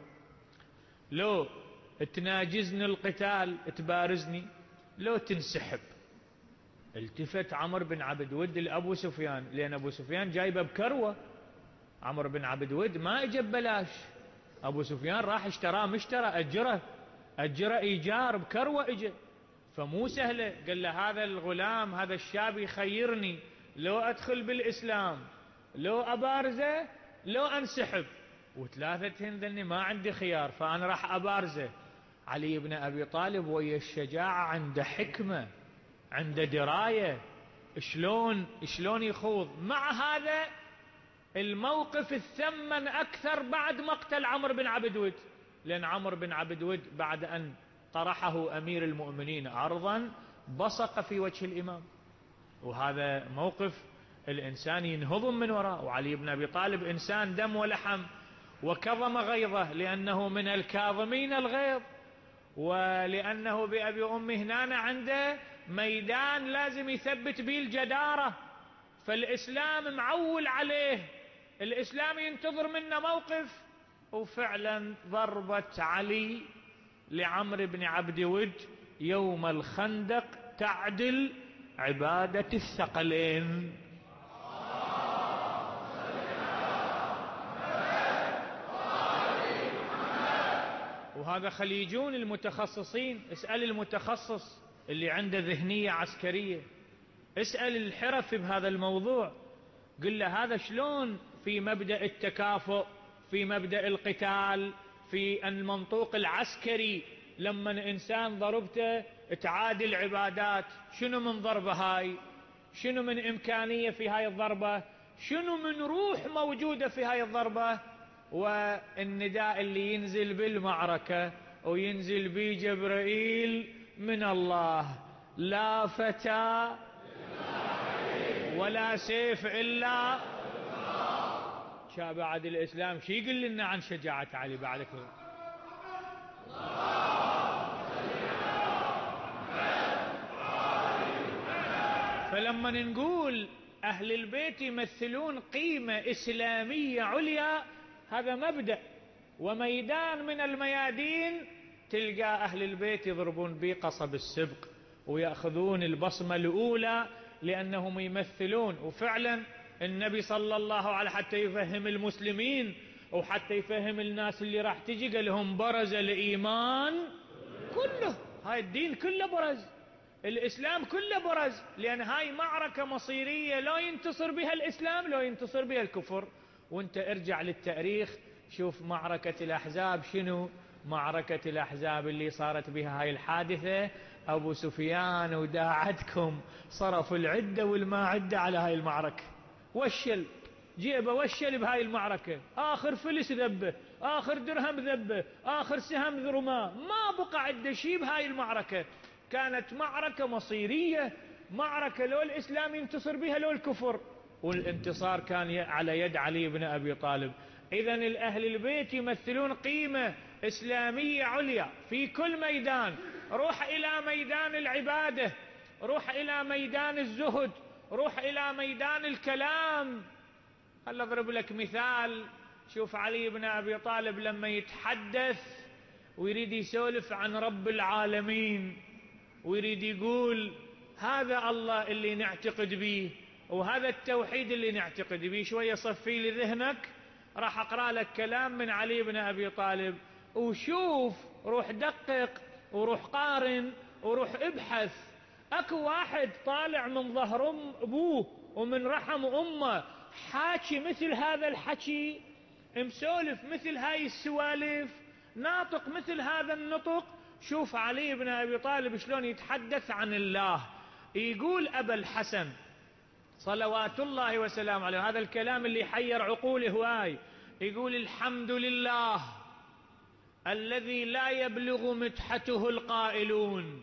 A: لو تناجزني القتال تبارزني، لو تنسحب. التفت عمرو بن عبد ود لأبو سفيان، لأن أبو سفيان جايبه بكروة. عمرو بن عبد ود ما اجى ببلاش، أبو سفيان راح اشتراه، مشترى أجره أجره إيجار بكروة اجى، فمو سهلة. قال له هذا الغلام هذا الشاب يخيرني، لو أدخل بالإسلام، لو أبارزه، لو أنسحب. وثلاثتهن ذني ما عندي خيار، فأنا راح أبارزه. علي بن أبي طالب ويا الشجاعة عنده حكمة، عنده دراية، شلون شلون يخوض مع هذا الموقف الثمن أكثر بعد مقتل عمرو بن عبد ود. لأن عمرو بن عبد ود بعد أن طرحه أمير المؤمنين عرضا بصق في وجه الإمام، وهذا موقف الإنسان ينهضم من وراء. وعلي بن أبي طالب إنسان دم ولحم، وكظم غيظه لأنه من الكاظمين الغيظ، ولأنه بأبي أمه هنا عنده ميدان لازم يثبت به الجدارة، فالإسلام معول عليه، الإسلام ينتظر منا موقف. وفعلا ضربة علي لعمرو بن عبد ود يوم الخندق تعدل عبادة الثقلين. وهذا خليجون المتخصصين. اسأل المتخصص اللي عنده ذهنية عسكرية، اسأل الحرفي بهذا الموضوع، قل له هذا شلون في مبدأ التكافؤ، في مبدأ القتال، في المنطوق العسكري، لما إنسان ضربته تعادل عبادات. شنو من ضربة هاي، شنو من إمكانية في هاي الضربة، شنو من روح موجودة في هاي الضربة. والنداء اللي ينزل بالمعركة وينزل بيه جبرائيل من الله: لا فتى ولا سيف إلا. بعد الإسلام شي يقول لنا عن شجاعة علي بعد كذا؟ فلما نقول أهل البيت يمثلون قيمة إسلامية عليا، هذا مبدأ وميدان من الميادين تلقى أهل البيت يضربون به قصب السبق ويأخذون البصمة الأولى لأنهم يمثلون. وفعلا النبي صلى الله عليه حتى يفهم المسلمين وحتى يفهم الناس اللي راح تجي، قال لهم برز الإيمان كله، هاي الدين كله برز، الإسلام كله برز، لأن هاي معركة مصيرية لا ينتصر بها الإسلام لا ينتصر بها الكفر. وانت ارجع للتاريخ شوف معركة الأحزاب شنو، معركة الأحزاب اللي صارت بها هاي الحادثة، أبو سفيان وداعتكم صرفوا العدة والماعدة على هاي المعركة، وشل جيبه وشل بهاي المعركة، آخر فلس ذبه، آخر درهم ذبه، آخر سهم ذرماه، ما بقى عنده شيء بهاي المعركة. كانت معركة مصيرية، معركة لو الإسلام ينتصر بها لو الكفر، والانتصار كان على يد علي بن أبي طالب. إذن الأهل البيت يمثلون قيمة إسلامية عليا في كل ميدان. روح إلى ميدان العبادة، روح إلى ميدان الزهد، روح إلى ميدان الكلام. هل أضرب لك مثال، شوف علي بن أبي طالب لما يتحدث ويريد يسولف عن رب العالمين ويريد يقول هذا الله اللي نعتقد به وهذا التوحيد اللي نعتقد به، شوية صفي لي ذهنك، راح أقرأ لك كلام من علي بن أبي طالب وشوف، روح دقق وروح قارن وروح ابحث. أكو واحد طالع من ظهر أم أبوه ومن رحم أمه حاكي مثل هذا الحكي، مسولف مثل هاي السوالف، ناطق مثل هذا النطق. شوف علي بن أبي طالب شلون يتحدث عن الله، يقول أبا الحسن صلوات الله وسلامه عليه، هذا الكلام اللي حير عقوله هواي، يقول الحمد لله الذي لا يبلغ مدحته القائلون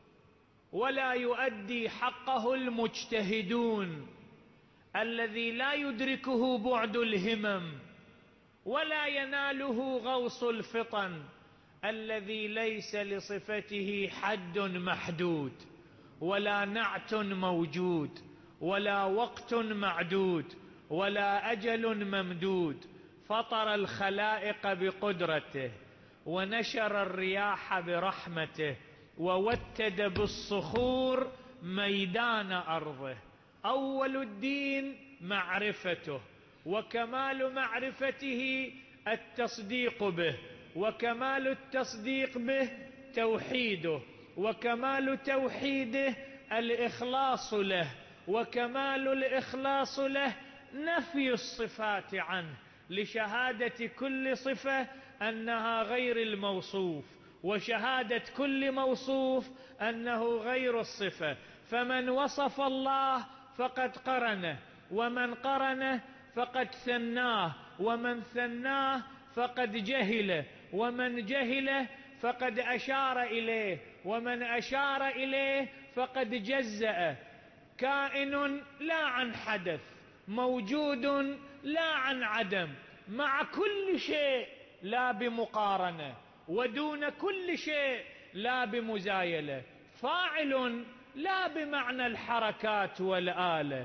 A: ولا يؤدي حقه المجتهدون، الذي لا يدركه بعد الهمم ولا يناله غوص الفطن، الذي ليس لصفته حد محدود ولا نعت موجود ولا وقت معدود ولا أجل ممدود، فطر الخلائق بقدرته ونشر الرياح برحمته ووتد بالصخور ميدان أرضه. أول الدين معرفته، وكمال معرفته التصديق به، وكمال التصديق به توحيده، وكمال توحيده الإخلاص له، وكمال الإخلاص له نفي الصفات عنه، لشهادة كل صفة أنها غير الموصوف، وشهادة كل موصوف أنه غير الصفة. فمن وصف الله فقد قرنه، ومن قرنه فقد ثناه، ومن ثناه فقد جهله، ومن جهله فقد أشار إليه، ومن أشار إليه فقد جزأ. كائن لا عن حدث، موجود لا عن عدم، مع كل شيء لا بمقارنة، ودون كل شيء لا بمزايلة، فاعل لا بمعنى الحركات والآلة،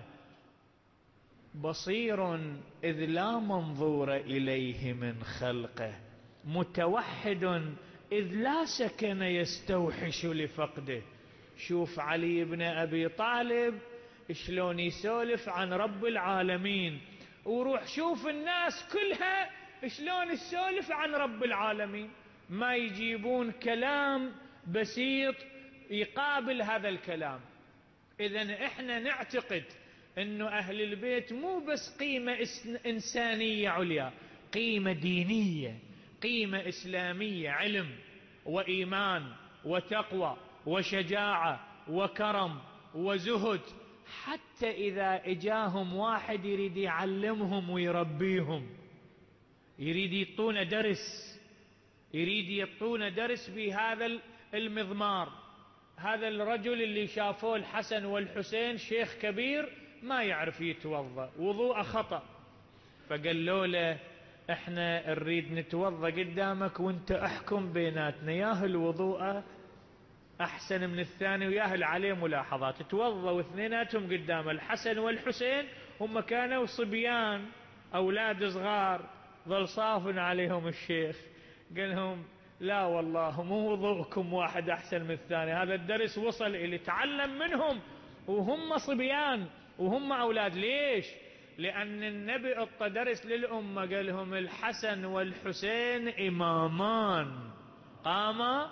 A: بصير إذ لا منظور إليه من خلقه، متوحد إذ لا سكن يستوحش لفقده. شوف علي بن أبي طالب شلون يسولف عن رب العالمين، وروح شوف الناس كلها شلون يسولف عن رب العالمين، ما يجيبون كلام بسيط يقابل هذا الكلام. إذن احنا نعتقد انه اهل البيت مو بس قيمة انسانية عليا، قيمة دينية، قيمة اسلامية، علم وايمان وتقوى وشجاعة وكرم وزهد. حتى اذا اجاهم واحد يريد يعلمهم ويربيهم، يريد يعطونا درس، يريد يعطونا درس بهذا المضمار. هذا الرجل اللي شافوه الحسن والحسين شيخ كبير ما يعرف يتوضأ، وضوء خطأ، فقالوا له احنا نريد نتوضأ قدامك وانت احكم بيناتنا، ياهل الوضوء أحسن من الثاني وياهل عليه ملاحظات. توضوا اثنيناتهم قدام الحسن والحسين، هم كانوا صبيان أولاد صغار، ظل صافن عليهم الشيخ قال لهم لا والله مو وضوءكم واحد أحسن من الثاني، هذا الدرس وصل إلي، تعلم منهم وهم صبيان وهم أولاد. ليش؟ لأن النبي أعطى درس للأمة، قال لهم الحسن والحسين إمامان قاما،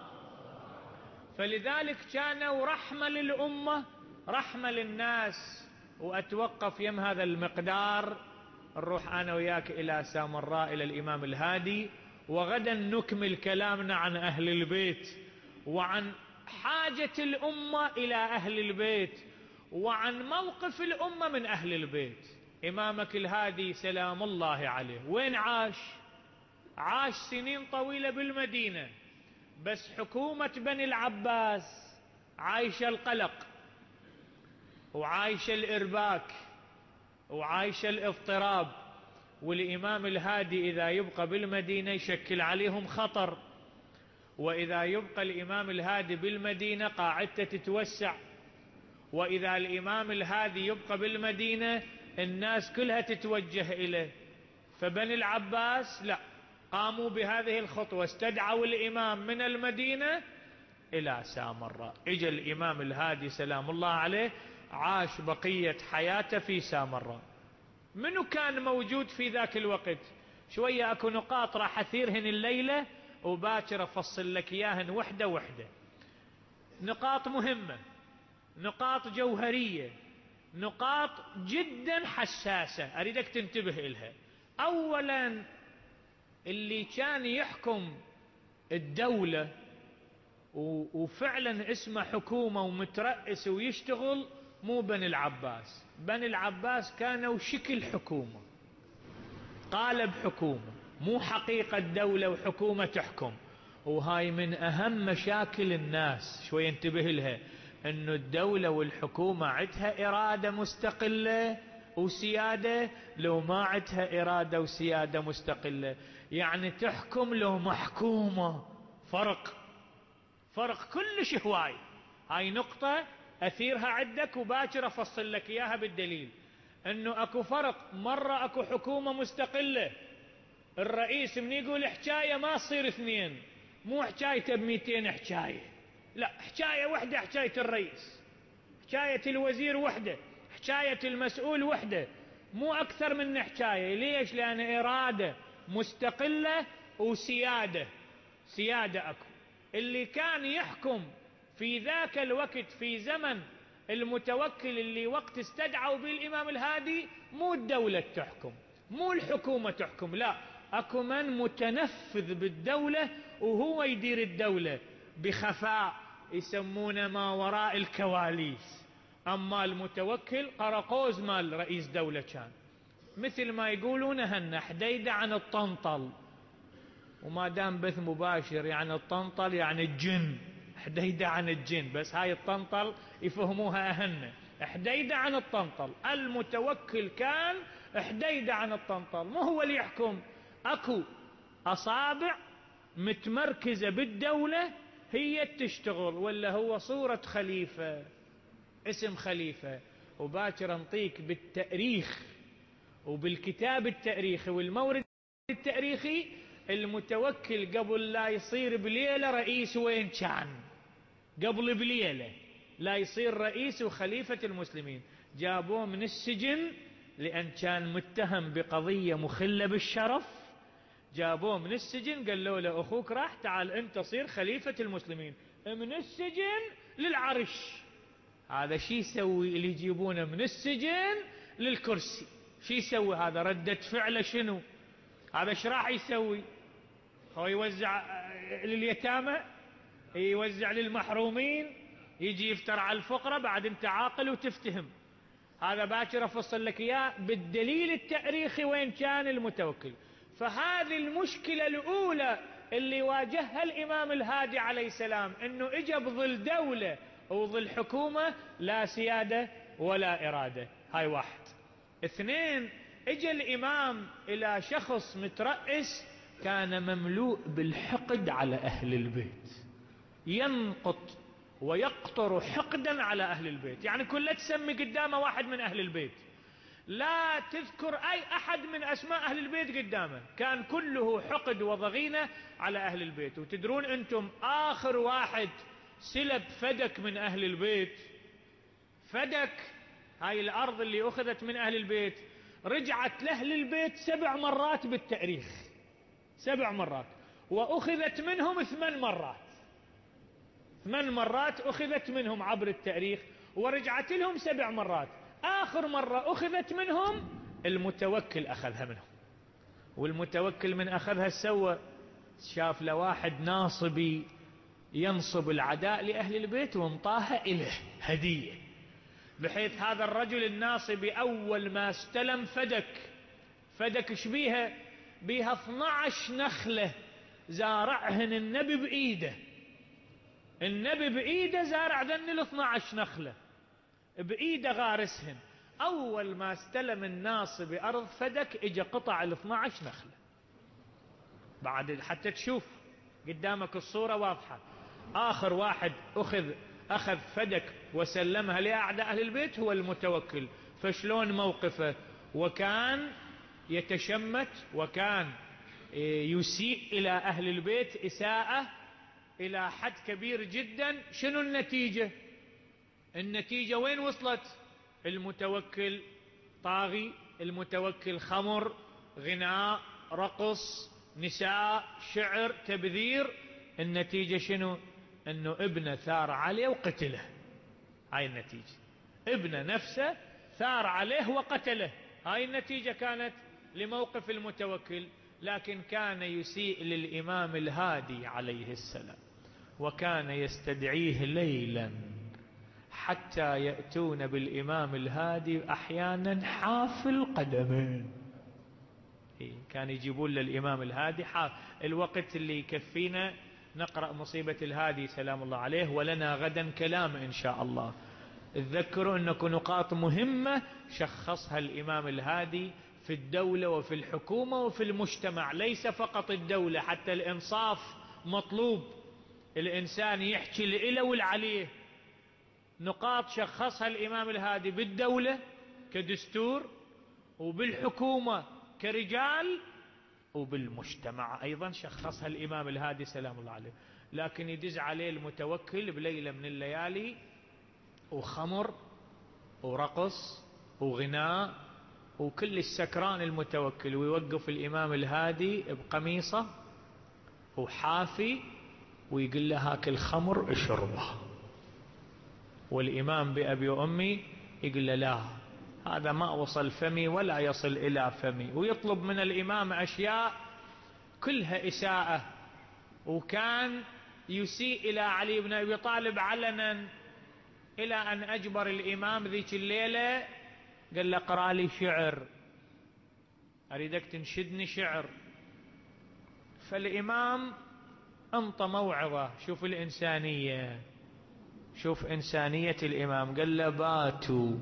A: فلذلك كانوا رحمة للأمة رحمة للناس. وأتوقف يم هذا المقدار، نروح أنا وياك إلى سامراء إلى الإمام الهادي، وغدا نكمل كلامنا عن أهل البيت وعن حاجة الأمة إلى أهل البيت وعن موقف الأمة من أهل البيت. إمامك الهادي سلام الله عليه وين عاش؟ عاش سنين طويلة بالمدينة، بس حكومة بني العباس عايشة القلق وعايشة الإرباك وعايشة الاضطراب، والإمام الهادي إذا يبقى بالمدينة يشكل عليهم خطر، وإذا يبقى الإمام الهادي بالمدينة قاعدته تتوسع، وإذا الإمام الهادي يبقى بالمدينة الناس كلها تتوجه إليه. فبني العباس لا، قاموا بهذه الخطوة، استدعوا الإمام من المدينة إلى سامراء. إجا الإمام الهادي سلام الله عليه عاش بقية حياته في سامراء. منو كان موجود في ذاك الوقت؟ شوية أكو نقاط راح أثيرهن الليلة وباكر أفصل لك إياهن وحدة وحدة. نقاط مهمة، نقاط جوهرية، نقاط جدا حساسة أريدك تنتبه إلها. أولا اللي كان يحكم الدولة وفعلا اسمه حكومة ومترأس ويشتغل مو بني العباس. بني العباس كانوا شكل حكومة، قالب حكومة، مو حقيقة دولة وحكومة تحكم. وهاي من أهم مشاكل الناس، شوي انتبه لها، انه الدولة والحكومة عندها إرادة مستقلة وسيادة، لو ما عندها إرادة وسيادة مستقلة يعني تحكم لو محكومة، فرق فرق كلش هواي. هاي نقطة أثيرها عندك وباكر أفصل لك إياها بالدليل، أنه أكو فرق. مرة أكو حكومة مستقلة، الرئيس من يقول حكاية ما تصير اثنين، مو حكايته بميتين حكاية، لا، حكاية وحدة، حكاية الرئيس، حكاية الوزير وحدة، حكاية المسؤول وحدة، مو أكثر من حكاية. ليش؟ لأن إرادة مستقلة وسيادة، سيادة أكو. اللي كان يحكم في ذاك الوقت في زمن المتوكل اللي وقت استدعوا به الإمام الهادي، مو الدولة تحكم، مو الحكومة تحكم، لا، أكو من متنفذ بالدولة وهو يدير الدولة بخفاء، يسمونه ما وراء الكواليس. أما المتوكل قرقوز مال رئيس دولة كان، مثل ما يقولون هن حديدة عن الطنطل، وما دام بث مباشر يعني الطنطل يعني الجن، حديدة عن الجن، بس هاي الطنطل يفهموها أهن، حديدة عن الطنطل. المتوكل كان حديدة عن الطنطل، مو هو اللي يحكم، أكو أصابع متمركزة بالدولة هي تشتغل، ولا هو صورة خليفة، اسم خليفة. وباكر نطيك بالتاريخ وبالكتاب التاريخي والمورد التاريخي، المتوكل قبل لا يصير بليلة رئيس وين كان؟ قبل بليلة لا يصير رئيس وخليفة المسلمين، جابوه من السجن لأن كان متهم بقضية مخلة بالشرف، جابوه من السجن قالوا له أخوك راح، تعال أنت صير خليفة المسلمين، من السجن للعرش. هذا شي يسوي اللي يجيبونه من السجن للكرسي؟ شي يسوي هذا؟ ردة فعله شنو؟ هذا ايش راح يسوي؟ هو يوزع لليتامى، يوزع للمحرومين، يجي يفتر على الفقراء؟ بعد انت عاقل وتفتهم. هذا باكر افصل لك اياه بالدليل التاريخي وين كان المتوكل. فهذه المشكلة الاولى اللي واجهها الامام الهادي عليه السلام، انه اجى بظل دولة وظل حكومة لا سيادة ولا ارادة. هاي واحد. اثنين، اجى الامام الى شخص مترأس كان مملوء بالحقد على اهل البيت، ينقط ويقطر حقدا على أهل البيت. يعني كل لا تسمي قدامه واحد من أهل البيت، لا تذكر أي أحد من أسماء أهل البيت قدامه، كان كله حقد وضغينة على أهل البيت. وتدرون أنتم آخر واحد سلب فدك من أهل البيت، فدك هاي الأرض اللي أخذت من أهل البيت رجعت لأهل البيت سبع مرات بالتاريخ، سبع مرات، وأخذت منهم ثمان مرات، ثمان مرات أخذت منهم عبر التاريخ ورجعت لهم سبع مرات. آخر مرة أخذت منهم المتوكل أخذها منهم، والمتوكل من أخذها سوى شاف لواحد ناصبي ينصب العداء لأهل البيت وانطاها إله هدية، بحيث هذا الرجل الناصبي أول ما استلم فدك، فدك شبيها بيها اثنى عشر نخلة زارعهن النبي بإيده، النبي بإيده زارع ذن الاثنى عشر نخلة بإيده غارسهن. أول ما استلم الناصب أرض فدك اجى قطع الاثنى عشر نخلة، بعد حتى تشوف قدامك الصورة واضحة. آخر واحد أخذ أخذ فدك وسلمها لأعداء أهل البيت هو المتوكل. فشلون موقفه؟ وكان يتشمت وكان يسيء إلى أهل البيت إساءة إلى حد كبير جدا. شنو النتيجة؟ النتيجة وين وصلت؟ المتوكل طاغي، المتوكل خمر، غناء، رقص، نساء، شعر، تبذير. النتيجة شنو؟ انه ابنه ثار عليه وقتله. هاي النتيجة، ابنه نفسه ثار عليه وقتله. هاي النتيجة كانت لموقف المتوكل. لكن كان يسيء للإمام الهادي عليه السلام، وكان يستدعيه ليلا حتى يأتون بالإمام الهادي أحيانا حاف القدمين. كان يجيبون للإمام الهادي حاف. الوقت اللي يكفينا نقرأ مصيبة الهادي سلام الله عليه، ولنا غدا كلام إن شاء الله. تذكروا أنكم نقاط مهمة شخصها الإمام الهادي في الدولة وفي الحكومة وفي المجتمع، ليس فقط الدولة، حتى الإنصاف مطلوب، الإنسان يحكي لإله والعليه. نقاط شخصها الإمام الهادي بالدولة كدستور، وبالحكومة كرجال، وبالمجتمع أيضا شخصها الإمام الهادي سلام الله عليه. لكن يدز عليه المتوكل بليلة من الليالي وخمر ورقص وغناء وكل السكران المتوكل، ويوقف الإمام الهادي بقميصه وحافي ويقول له هاك الخمر اشربه، والإمام بأبي وأمي يقول له لا، هذا ما وصل فمي ولا يصل إلى فمي، ويطلب من الإمام أشياء كلها إساءة. وكان يسيء إلى علي بن أبي طالب علنا، إلى أن أجبر الإمام ذيك الليلة قال له اقرأ لي شعر، أريدك تنشدني شعر. فالإمام انطى موعظة. شوف الإنسانية، شوف إنسانية الإمام. قال له باتوا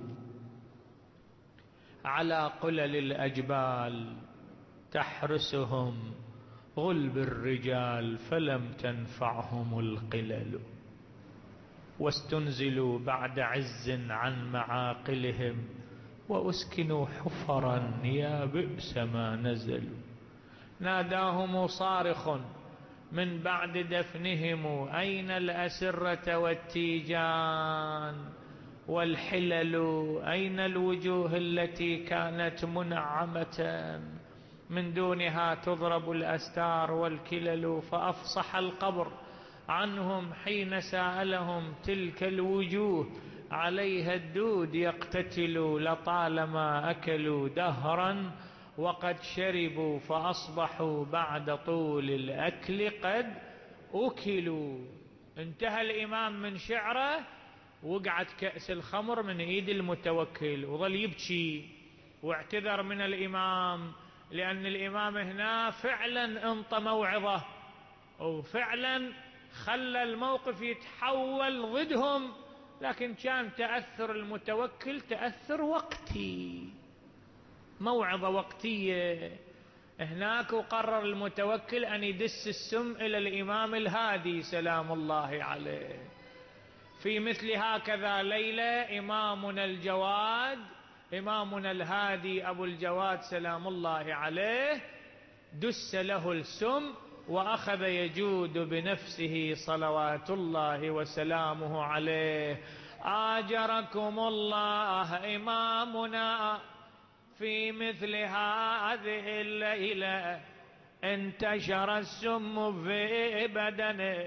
A: على قلل الأجبال تحرسهم غلب الرجال فلم تنفعهم القلل، واستنزلوا بعد عز عن معاقلهم وأسكنوا حفرا يا بئس ما نزلوا. ناداهم صارخ من بعد دفنهم أين الأسرة والتيجان والحلل، أين الوجوه التي كانت منعمة من دونها تضرب الأستار والكلل. فأفصح القبر عنهم حين سألهم تلك الوجوه عليها الدود يقتتل، لطالما أكلوا دهرا وقد شربوا فأصبحوا بعد طول الأكل قد أكلوا. انتهى الإمام من شعره، وقعت كأس الخمر من ايد المتوكل وظل يبكي واعتذر من الإمام، لأن الإمام هنا فعلا انطى موعظة وفعلا خلى الموقف يتحول ضدهم. لكن كان تأثر المتوكل تأثر وقتي، موعظة وقتية هناك. وقرر المتوكل أن يدس السم إلى الإمام الهادي سلام الله عليه. في مثل هكذا ليلة إمامنا الجواد، إمامنا الهادي أبو الجواد سلام الله عليه، دس له السم وأخذ يجود بنفسه صلوات الله وسلامه عليه. آجركم الله إمامنا في مثل هذه الليلة انتشر السم في بدنه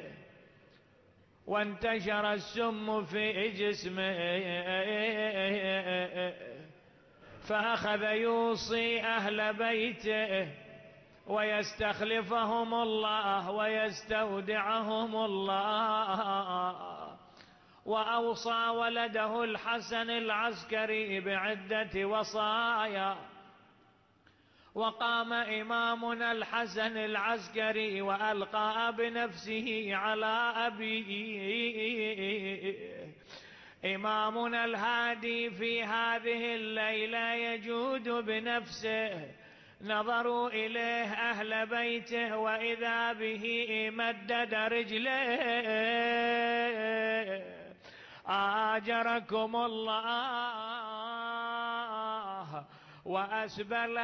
A: وانتشر السم في جسمه، فأخذ يوصي أهل بيته ويستخلفهم الله ويستودعهم الله، وأوصى ولده الحسن العسكري بعدة وصايا. وقام إمامنا الحسن العسكري وألقى بنفسه على أبيه. إمامنا الهادي في هذه الليلة يجود بنفسه، نظروا إليه أهل بيته وإذا به مدد رجليه. آجركم الله وأسبل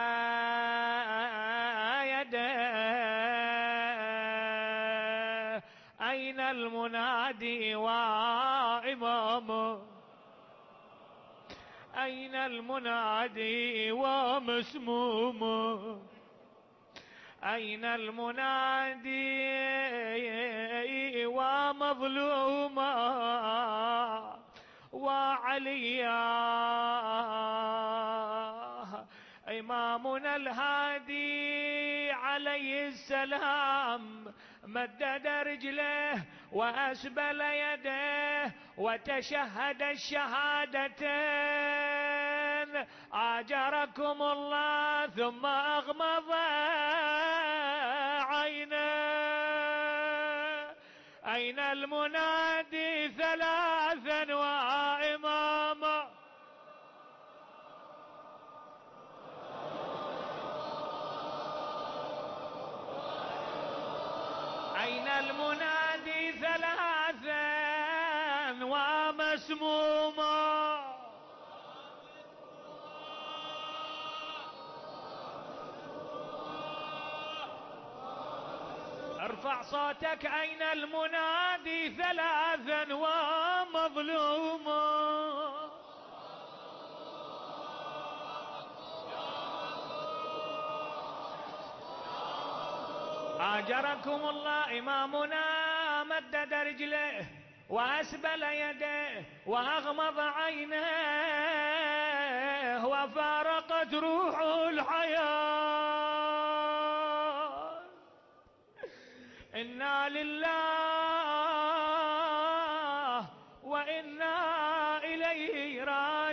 A: يديه. أين المنادي وإمامه؟ أين المنادي ومسمومه؟ أين المنادي ومظلوما وعليا؟ إمامنا الهادي عليه السلام مدد رجله وأسبل يديه وتشهد الشهادتين. آجركم الله ثم أغمض عينيه. أين المنادي ثلاثا وإماما؟ أين المنادي ثلاثا ومسموما؟ ارفع صوتك. أين المنادي ثلاثا ومظلوما؟ آجركم الله. إمامنا مدد رجله وأسبل يديه وأغمض عينيه وفارقت روحه الحياة. إنا لله وإنا إليه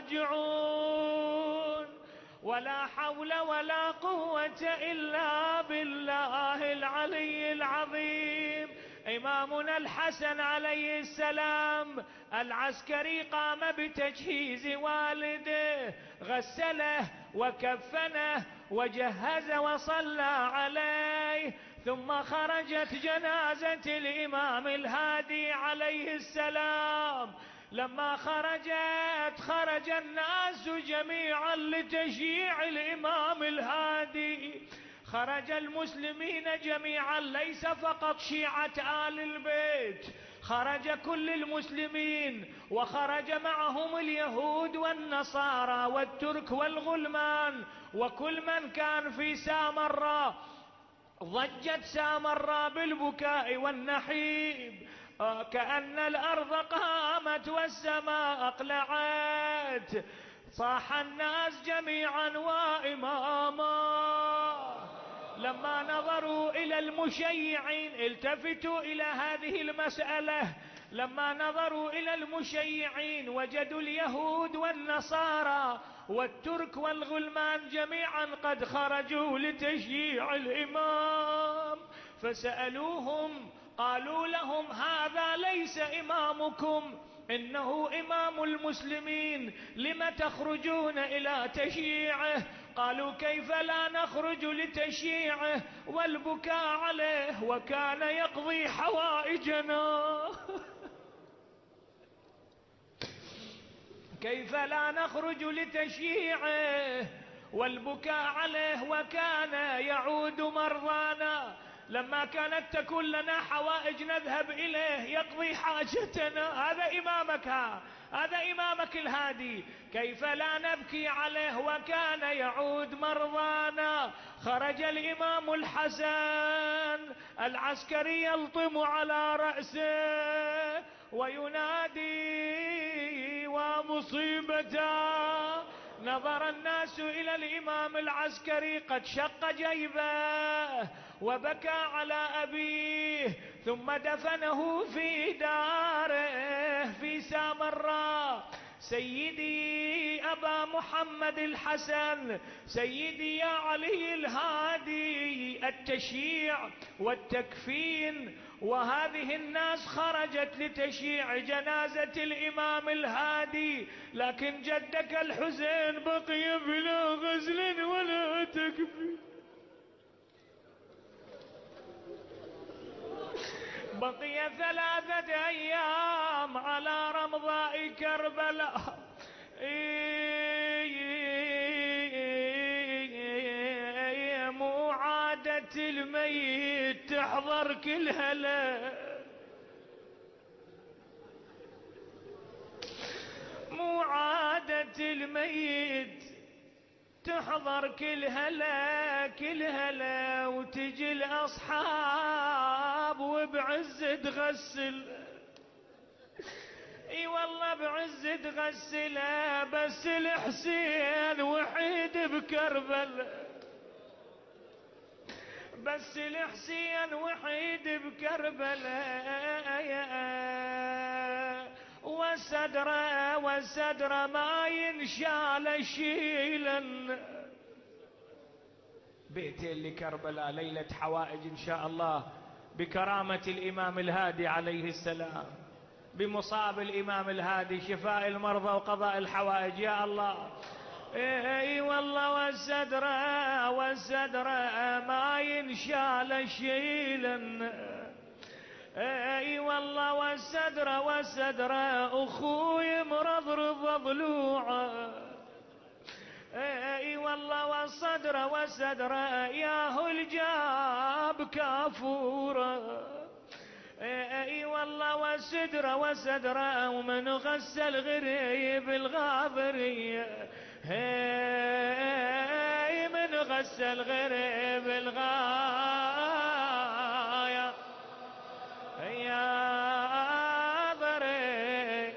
A: راجعون. ولا حول ولا قوة إلا بالله العلي العظيم. إمامنا الحسن عليه السلام العسكري قام بتجهيز والده، غسله وكفنه وجهز وصلى عليه، ثم خرجت جنازة الإمام الهادي عليه السلام. لما خرجت خرج الناس جميعا لتشييع الإمام الهادي، خرج المسلمين جميعا، ليس فقط شيعة آل البيت، خرج كل المسلمين، وخرج معهم اليهود والنصارى والترك والغلمان وكل من كان في سامراء. ضجت سامراء بالبكاء والنحيب، كأن الأرض قامت والسماء أقلعت. صاح الناس جميعا وإماما. لما نظروا إلى المشيعين، التفتوا إلى هذه المسألة، لما نظروا إلى المشيعين وجدوا اليهود والنصارى والترك والغلمان جميعا قد خرجوا لتشييع الإمام، فسألوهم قالوا لهم: هذا ليس إمامكم، إنه إمام المسلمين، لم تخرجون إلى تشييعه؟ قالوا: كيف لا نخرج لتشييعه والبكاء عليه وكان يقضي حوائجنا. كيف لا نخرج لتشييعه والبكاء عليه وكان يعود مرضانا، لما كانت تكون لنا حوائج نذهب إليه يقضي حاجتنا. هذا إمامك، ها هذا إمامك الهادي، كيف لا نبكي عليه وكان يعود مرضانا. خرج الإمام الحسن العسكري يلطم على رأسه وينادي ومصيبته. نظر الناس إلى الإمام العسكري قد شق جيبه وبكى على أبيه، ثم دفنه في داره في سامراء. سيدي أبا محمد الحسن، سيدي يا علي الهادي، التشييع والتكفين، وهذه الناس خرجت لتشييع جنازة الإمام الهادي، لكن جدك الحسين بقي بلا غسل ولا تكفين، بقي ثلاثة أيام على رمضاء كربلاء. مو عادة الميت تحضر كل هلا، مو عادة الميت تحضر كل هلا كل هلا، وتجي الأصحاب وبعز تغسل. اي والله بعز تغسله، بس الحسين وحيد بكربل، بس الحسين وحيد بكربل. والسدرة والسدرة ما ينشال شيلا. بيتين لكربلاء ليلة حوائج إن شاء الله، بكرامة الإمام الهادي عليه السلام، بمصاب الإمام الهادي، شفاء المرضى وقضاء الحوائج يا الله. اي والله والسدرة والسدرة ما ينشال شيلا. اي والله والسدرة والسدرة اخوي مرضرض ضلوعه. اي والله والصدرة والسدرة ياهو الجاب كافوره. اي والله والسدرة والسدرة ومن غسل غريب الغابرية. هي من غسل غريب الغاية يا ضري.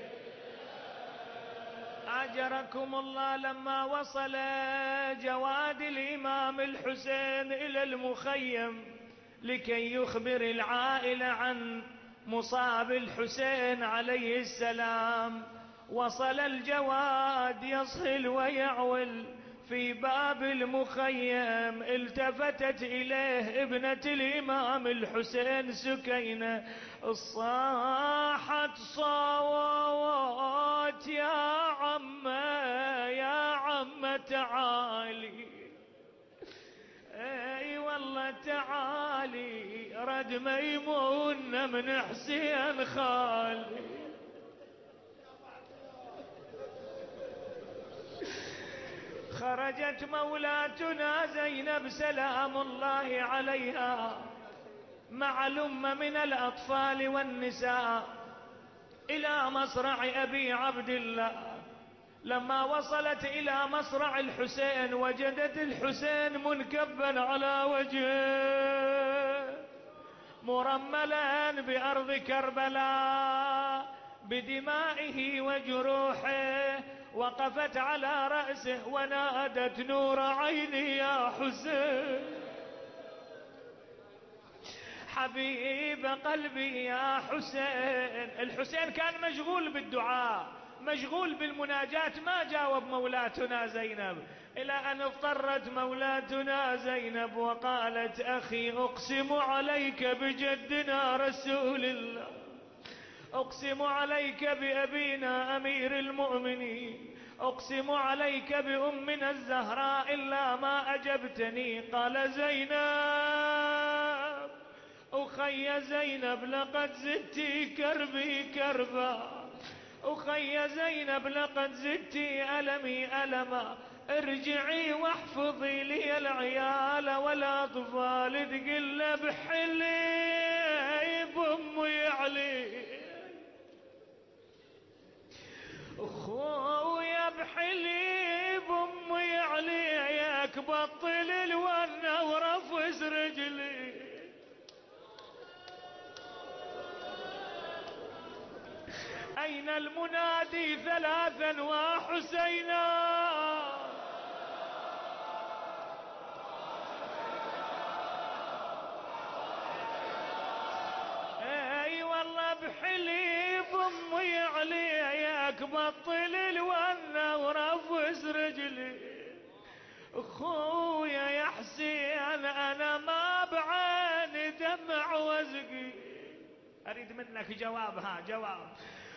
A: أجركم الله لما وصل جواد الإمام الحسين إلى المخيم لكي يخبر العائلة عن مصاب الحسين عليه السلام، وصل الجواد يصهل ويعول في باب المخيم. التفتت إليه ابنة الإمام الحسين سكينة، صاحت صوت يا عمه يا عمه تعالي. اي والله تعالي، رد ميمون من حسين خالي. خرجت مولاتنا زينب سلام الله عليها مع الأمة من الأطفال والنساء إلى مصرع أبي عبد الله. لما وصلت إلى مصرع الحسين وجدت الحسين منكبا على وجهه مرملا بأرض كربلاء بدمائه وجروحه. وقفت على رأسه ونادت نور عيني يا حسين، حبيب قلبي يا حسين. الحسين كان مشغول بالدعاء، مشغول بالمناجاة، ما جاوب مولاتنا زينب، إلى أن اضطرت مولاتنا زينب وقالت أخي أقسم عليك بجدنا رسول الله، أقسم عليك بأبينا أمير المؤمنين، أقسم عليك بأمنا الزهراء إلا ما أجبتني. قال زينب أخي زينب لقد زدتي كربي كربا، أخي زينب لقد زدتي ألمي ألما، ارجعي واحفظي لي العيال والأطفال، تقل بحليب أمي علي، أخويا بحليب أمي عليك، بطل الونة ورفس رجلي. أين المنادي ثلاثا وحسينا؟ اي والله بحليب امي عليك، بطل الونة ورفس رجلي. اخويا يا حسين انا ما بعيني دمع وزقي، اريد منك جواب، ها جواب.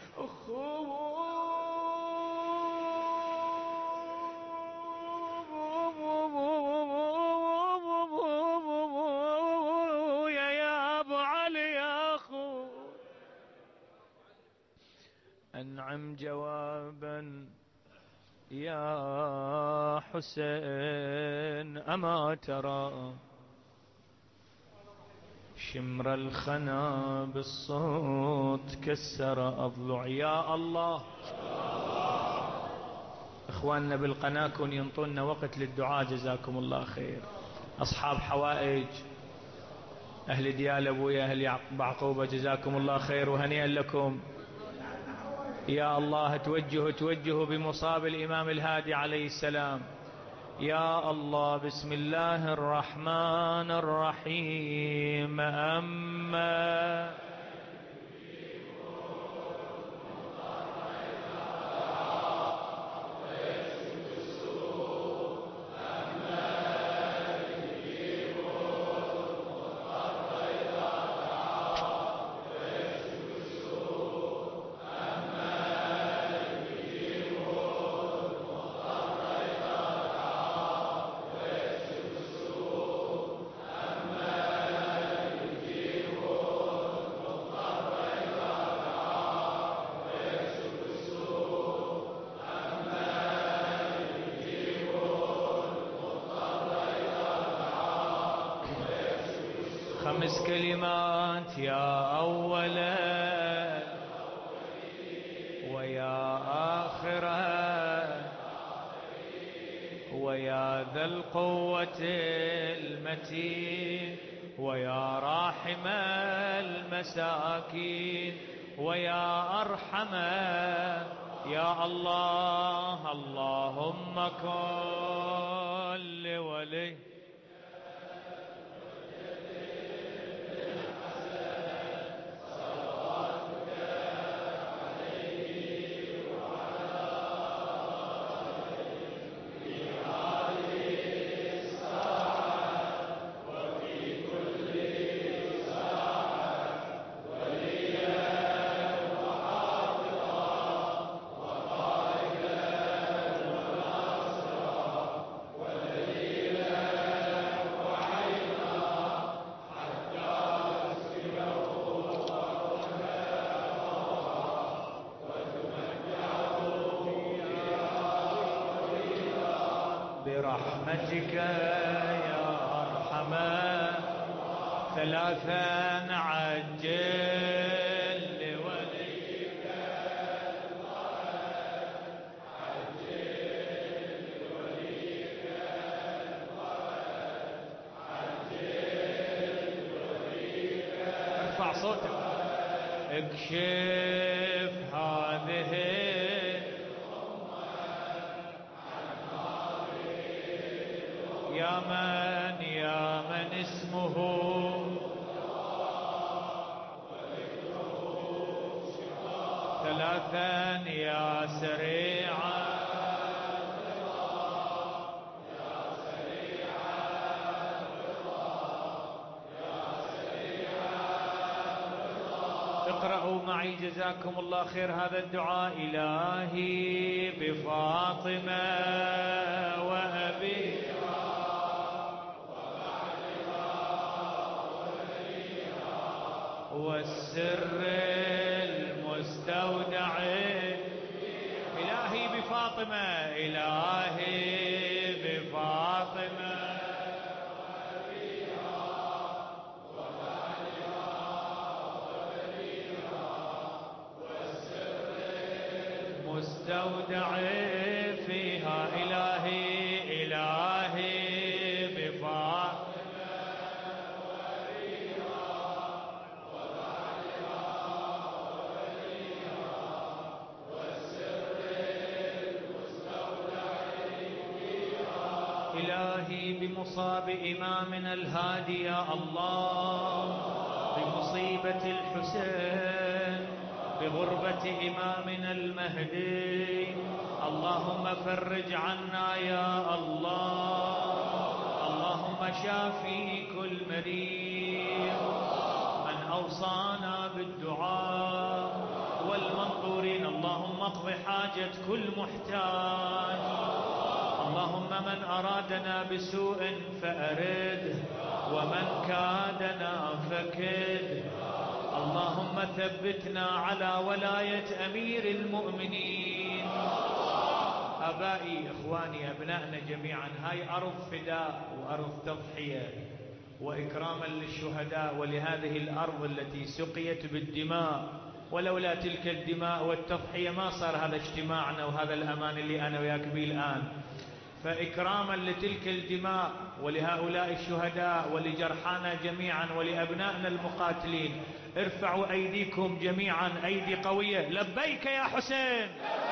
A: اخويا يا ابو علي يا اخو، انعم جوابا يا حسين، اما ترى شمر الخنا بالصوت كسر أضلع. يا الله إخواننا بالقناة كن ينطونا وقت للدعاء، جزاكم الله خير. أصحاب حوائج، أهل ديال أبويا، أهل بعقوبة، جزاكم الله خير وهنيئا لكم. يا الله توجهوا توجهوا بمصاب الإمام الهادي عليه السلام. يا الله بسم الله الرحمن الرحيم. أما خمس كلمات يا أولا ويا آخرا ويا ذا القوة المتين ويا راحم المساكين ويا أرحم. يا الله اللهم كن لولي برحمتك يا أرحم. ثلاثا عجل لوليك الفرج، عجل لوليك الفرج، عجل لوليك. ارفع صوتك. اكشف هذه يا من يا من اسمه ثلاثا يا سريعا يا سريعا يا سريعا. اقرأوا معي جزاكم الله خير هذا الدعاء. إلهي بفاطمة وأبي والسر المستودع بفاطمة إلهي بفاطمة مستودع فيها إلهي إلهي بفاطمة إلهي بمصاب إمامنا الهادي يا الله، بمصيبة الحسين، بغربة إمامنا المهدي، اللهم فرج عنا يا الله. اللهم شافي كل مريض، من أوصانا بالدعاء والمنظورين، اللهم اقض حاجة كل محتاج. اللهم من أرادنا بسوء فأرده، ومن كادنا فكد. اللهم ثبتنا على ولاية أمير المؤمنين. أبائي إخواني أبنائنا جميعا، هاي أرض فداء وأرض تضحية وإكراما للشهداء، ولهذه الأرض التي سقيت بالدماء، ولولا تلك الدماء والتضحية ما صار هذا اجتماعنا وهذا الأمان اللي أنا وياك به الآن. فإكراما لتلك الدماء ولهؤلاء الشهداء ولجرحانا جميعا ولأبنائنا المقاتلين، ارفعوا أيديكم جميعا، أيدي قوية. لبيك يا حسين،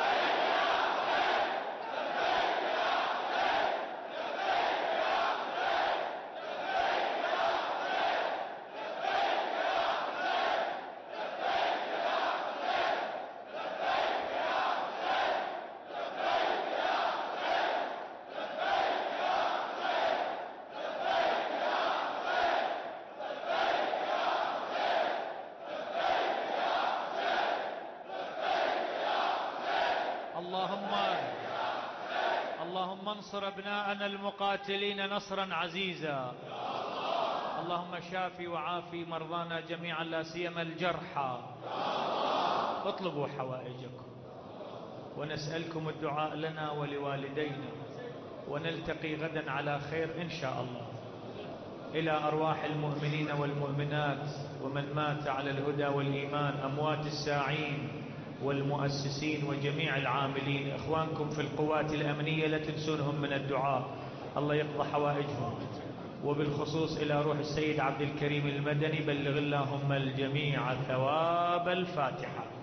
A: اللهم انصر ابناءنا المقاتلين نصرا عزيزا. اللهم شافي وعافي مرضانا جميعا، لا سيما الجرحى. اطلبوا حوائجكم ونسألكم الدعاء لنا ولوالدينا، ونلتقي غدا على خير إن شاء الله. إلى أرواح المؤمنين والمؤمنات ومن مات على الهدى والإيمان، أموات الساعين والمؤسسين وجميع العاملين، إخوانكم في القوات الأمنية لا تنسونهم من الدعاء، الله يقضى حوائجهم. وبالخصوص إلى روح السيد عبد الكريم المدني، بلغ اللهم الجميع ثواب الفاتحة.